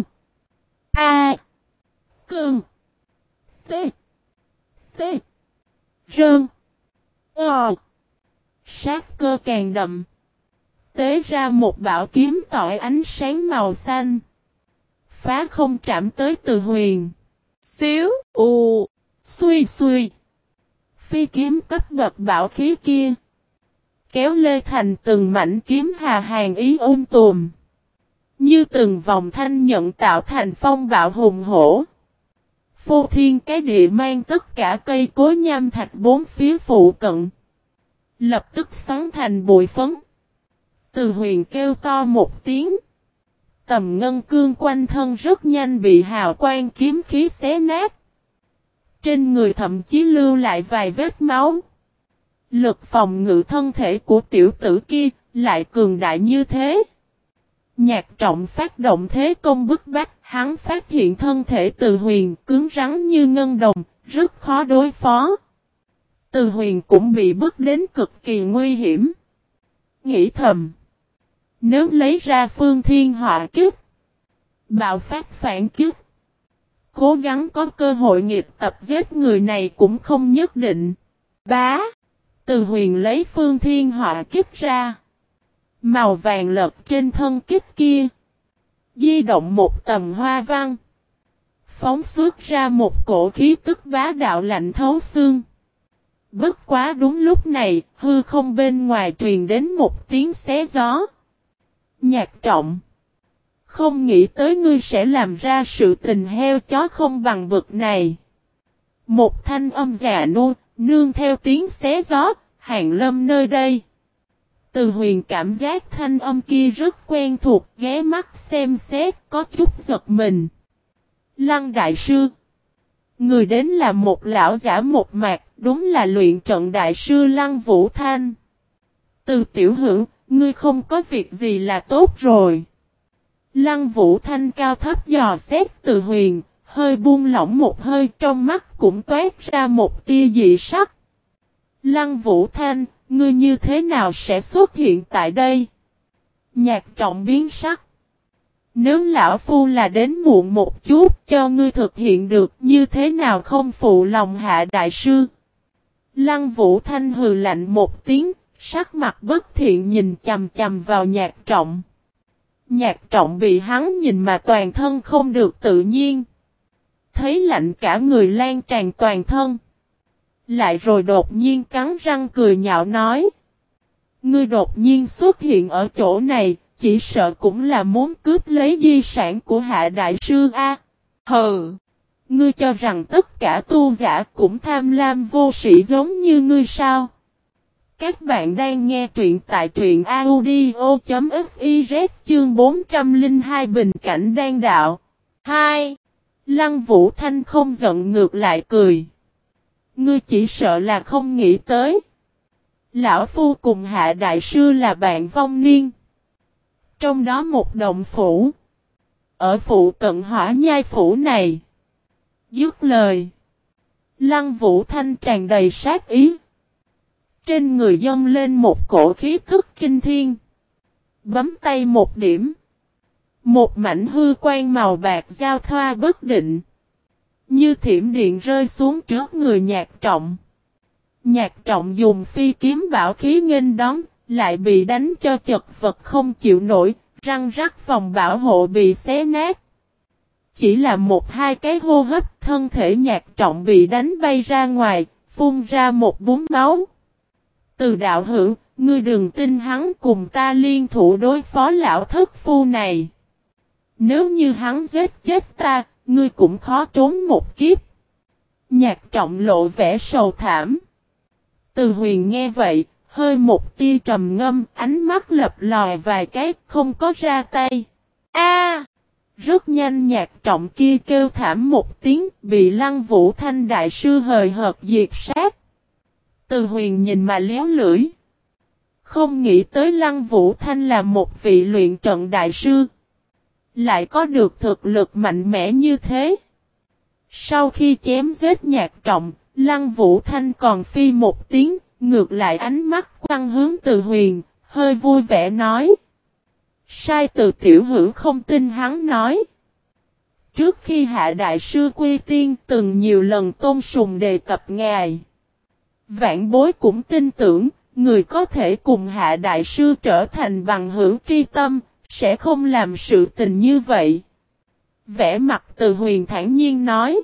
A. Cương. T. T. Rơn. Ờ. Sát cơ càng đậm. Tế ra một bảo kiếm tỏa ánh sáng màu xanh. Phá không trảm tới Từ Huyền. Xíu, u, xuy xuy. Phi kiếm cấp bậc bảo khí kia. Kéo lê thành từng mảnh kiếm hà hàng ý ôm tùm. Như từng vòng thanh nhận tạo thành phong bạo hùng hổ. Phô thiên cái địa mang tất cả cây cối nham thạch bốn phía phụ cận. Lập tức xoắn thành bụi phấn. Từ Huyền kêu to một tiếng. Tầm ngân cương quanh thân rất nhanh bị hào quang kiếm khí xé nát. Trên người thậm chí lưu lại vài vết máu. Lực phòng ngự thân thể của tiểu tử kia lại cường đại như thế. Nhạc Trọng phát động thế công bức bách, hắn phát hiện thân thể Từ Huyền cứng rắn như ngân đồng, rất khó đối phó. Từ Huyền cũng bị bức đến cực kỳ nguy hiểm. Nghĩ thầm. Nếu lấy ra phương thiên họa kiếp. Bạo phát phản kiếp. Cố gắng có cơ hội nghịch tập giết người này cũng không nhất định. Bá. Từ Huyền lấy phương thiên họa kiếp ra. Màu vàng lật trên thân kiếp kia. Di động một tầm hoa văn. Phóng xuất ra một cổ khí tức bá đạo lạnh thấu xương. Bất quá đúng lúc này, hư không bên ngoài truyền đến một tiếng xé gió. Nhạc Trọng. Không nghĩ tới ngươi sẽ làm ra sự tình heo chó không bằng bực này. Một thanh âm già nua, nương theo tiếng xé gió, hàng lâm nơi đây. Từ Huyền cảm giác thanh âm kia rất quen thuộc, ghé mắt xem xét, có chút giật mình. Lăng đại sư. Người đến là một lão giả một mạc, đúng là luyện trận đại sư Lăng Vũ Thanh. Từ tiểu hữu, ngươi không có việc gì là tốt rồi. Lăng Vũ Thanh cao thấp dò xét Từ Huyền, hơi buông lỏng một hơi, trong mắt cũng toát ra một tia dị sắc. Lăng Vũ Thanh, ngươi như thế nào sẽ xuất hiện tại đây? Nhạc Trọng biến sắc. Nếu lão phu là đến muộn một chút cho ngươi thực hiện được, như thế nào không phụ lòng hạ đại sư? Lăng Vũ Thanh hừ lạnh một tiếng, sắc mặt bất thiện nhìn chằm chằm vào Nhạc Trọng. Nhạc Trọng bị hắn nhìn mà toàn thân không được tự nhiên. Thấy lạnh cả người lan tràn toàn thân. Lại rồi đột nhiên cắn răng cười nhạo nói. Ngươi đột nhiên xuất hiện ở chỗ này, chỉ sợ cũng là muốn cướp lấy di sản của hạ đại sư A. Hừ! Ngươi cho rằng tất cả tu giả cũng tham lam vô sĩ giống như ngươi sao? Các bạn đang nghe truyện tại truyện audio.fiz chương bốn trăm lẻ hai Bình Cảnh Đan Đạo. hai. Lăng Vũ Thanh không giận ngược lại cười. Ngươi chỉ sợ là không nghĩ tới. Lão Phu cùng hạ đại sư là bạn vong niên. Trong đó một động phủ. Ở phụ cận Hỏa Nhai phủ này. Dứt lời. Lăng Vũ Thanh tràn đầy sát ý. Trên người dâng lên một cổ khí thức kinh thiên. Bấm tay một điểm. Một mảnh hư quan màu bạc giao thoa bất định. Như thiểm điện rơi xuống trước người Nhạc Trọng. Nhạc Trọng dùng phi kiếm bảo khí nghênh đón, lại bị đánh cho chật vật không chịu nổi, răng rắc vòng bảo hộ bị xé nát. Chỉ là một hai cái hô hấp, thân thể Nhạc Trọng bị đánh bay ra ngoài, phun ra một búng máu. Từ đạo hữu, ngươi đừng tin hắn cùng ta liên thủ đối phó lão thất phu này. Nếu như hắn giết chết ta, ngươi cũng khó trốn một kiếp. Nhạc Trọng lộ vẻ sầu thảm. Từ Huyền nghe vậy, hơi một tia trầm ngâm, ánh mắt lập lòi vài cái, không có ra tay. A! Rất nhanh Nhạc Trọng kia kêu thảm một tiếng, bị Lăng Vũ Thanh đại sư hời hợt diệt sát. Từ Huyền nhìn mà léo lưỡi. Không nghĩ tới Lăng Vũ Thanh là một vị luyện trận đại sư. Lại có được thực lực mạnh mẽ như thế. Sau khi chém giết Nhạc Trọng, Lăng Vũ Thanh còn phi một tiếng, ngược lại ánh mắt quăng hướng Từ Huyền, hơi vui vẻ nói. Sai Từ tiểu hữu không tin hắn nói. Trước khi hạ đại sư quy tiên từng nhiều lần tôn sùng đề cập ngài. Vạn bối cũng tin tưởng, người có thể cùng Hạ Đại Sư trở thành bằng hữu tri tâm, sẽ không làm sự tình như vậy. Vẻ mặt Từ Huyền thản nhiên nói.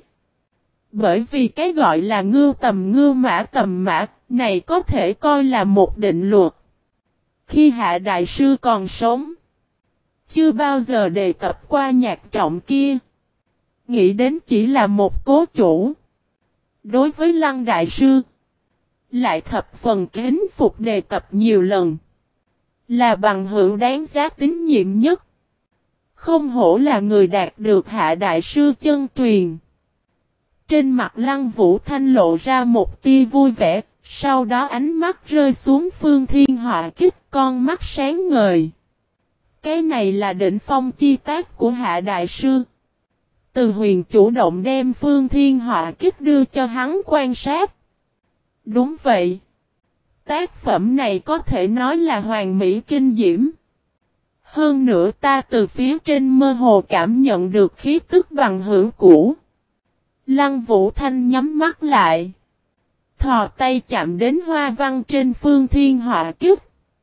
Bởi vì cái gọi là ngưu tầm ngưu mã tầm mã, này có thể coi là một định luật. Khi Hạ Đại Sư còn sống, chưa bao giờ đề cập qua nhạc trọng kia. Nghĩ đến chỉ là một cố chủ. Đối với Lăng Đại Sư, lại thập phần kính phục đề cập nhiều lần. Là bằng hữu đáng giá tín nhiệm nhất. Không hổ là người đạt được Hạ Đại Sư chân truyền. Trên mặt Lăng Vũ Thanh lộ ra một tia vui vẻ, sau đó ánh mắt rơi xuống Phương Thiên Họa Kích, con mắt sáng ngời. Cái này là đỉnh phong chi tác của Hạ Đại Sư. Từ Huyền chủ động đem Phương Thiên Họa Kích đưa cho hắn quan sát. Đúng vậy. Tác phẩm này có thể nói là hoàn mỹ kinh diễm. Hơn nữa ta từ phía trên mơ hồ cảm nhận được khí tức bằng hữu cũ. Lăng Vũ Thanh nhắm mắt lại. Thò tay chạm đến hoa văn trên Phương Thiên Họa Kích.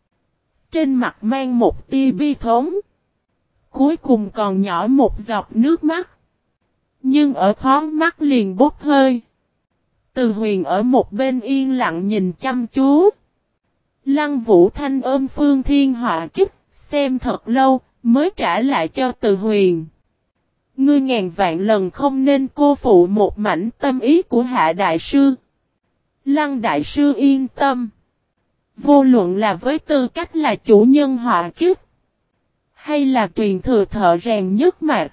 Trên mặt mang một tia bi thống. Cuối cùng còn nhỏ một giọt nước mắt. Nhưng ở khóe mắt liền bốc hơi. Từ Huyền ở một bên yên lặng nhìn chăm chú. Lăng Vũ Thanh ôm Phương Thiên Họa Kích, xem thật lâu, mới trả lại cho Từ Huyền. Ngươi ngàn vạn lần không nên cô phụ một mảnh tâm ý của Hạ Đại Sư. Lăng Đại Sư yên tâm. Vô luận là với tư cách là chủ nhân Họa Kích, hay là truyền thừa thợ rèn nhất mạc,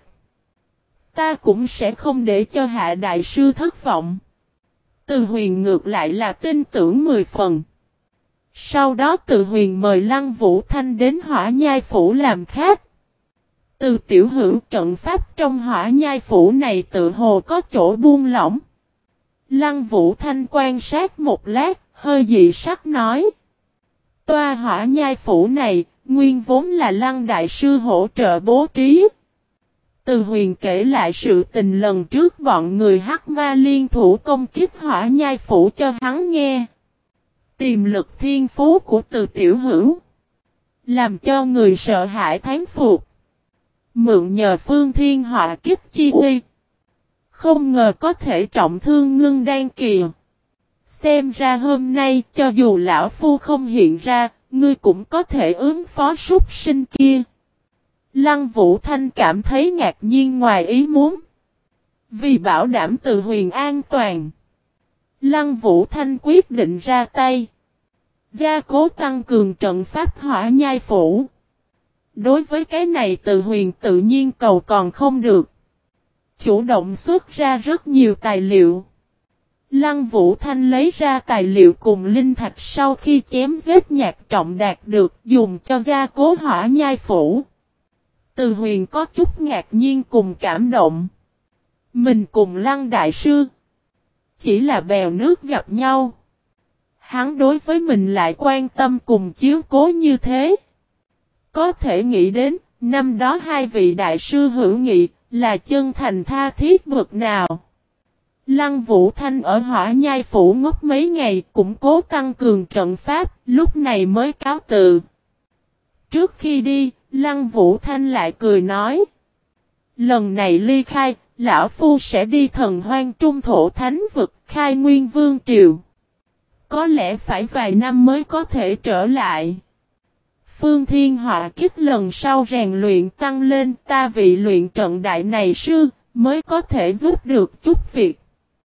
ta cũng sẽ không để cho Hạ Đại Sư thất vọng. Từ Huyền ngược lại là tin tưởng mười phần. Sau đó Từ Huyền mời Lăng Vũ Thanh đến Hỏa Nhai Phủ làm khách. Từ tiểu hữu trận pháp trong Hỏa Nhai Phủ này tự hồ có chỗ buông lỏng. Lăng Vũ Thanh quan sát một lát, hơi dị sắc nói. Toa Hỏa Nhai Phủ này, nguyên vốn là Lăng Đại Sư hỗ trợ bố trí. Từ Huyền kể lại sự tình lần trước bọn người Hắc Ma liên thủ công kích Hỏa Nhai Phủ cho hắn nghe. Tiềm lực thiên phú của Từ tiểu hữu, làm cho người sợ hãi thán phục. Mượn nhờ Phương Thiên Họa Kích chi uy, không ngờ có thể trọng thương ngưng đan kỳ. Xem ra hôm nay cho dù lão phu không hiện ra, ngươi cũng có thể ứng phó súc sinh kia. Lăng Vũ Thanh cảm thấy ngạc nhiên ngoài ý muốn. Vì bảo đảm Từ Huyền an toàn, Lăng Vũ Thanh quyết định ra tay. Gia cố tăng cường trận pháp Hỏa Nhai Phủ. Đối với cái này Từ Huyền tự nhiên cầu còn không được. Chủ động xuất ra rất nhiều tài liệu. Lăng Vũ Thanh lấy ra tài liệu cùng linh thạch sau khi chém giết Nhạc Trọng đạt được dùng cho gia cố Hỏa Nhai Phủ. Từ Huyền có chút ngạc nhiên cùng cảm động. Mình cùng Lăng Đại Sư chỉ là bèo nước gặp nhau. Hắn đối với mình lại quan tâm cùng chiếu cố như thế. Có thể nghĩ đến, năm đó hai vị đại sư hữu nghị, là chân thành tha thiết bực nào. Lăng Vũ Thanh ở Hỏa Nhai Phủ ngốc mấy ngày, củng cố tăng cường trận pháp, lúc này mới cáo từ. Trước khi đi, Lăng Vũ Thanh lại cười nói. Lần này ly khai, lão phu sẽ đi Thần Hoang Trung Thổ Thánh Vực, khai Nguyên Vương Triều. Có lẽ phải vài năm mới có thể trở lại. Phương Thiên Họa Kích lần sau rèn luyện tăng lên, ta vị luyện trận đại này sư, mới có thể giúp được chút việc.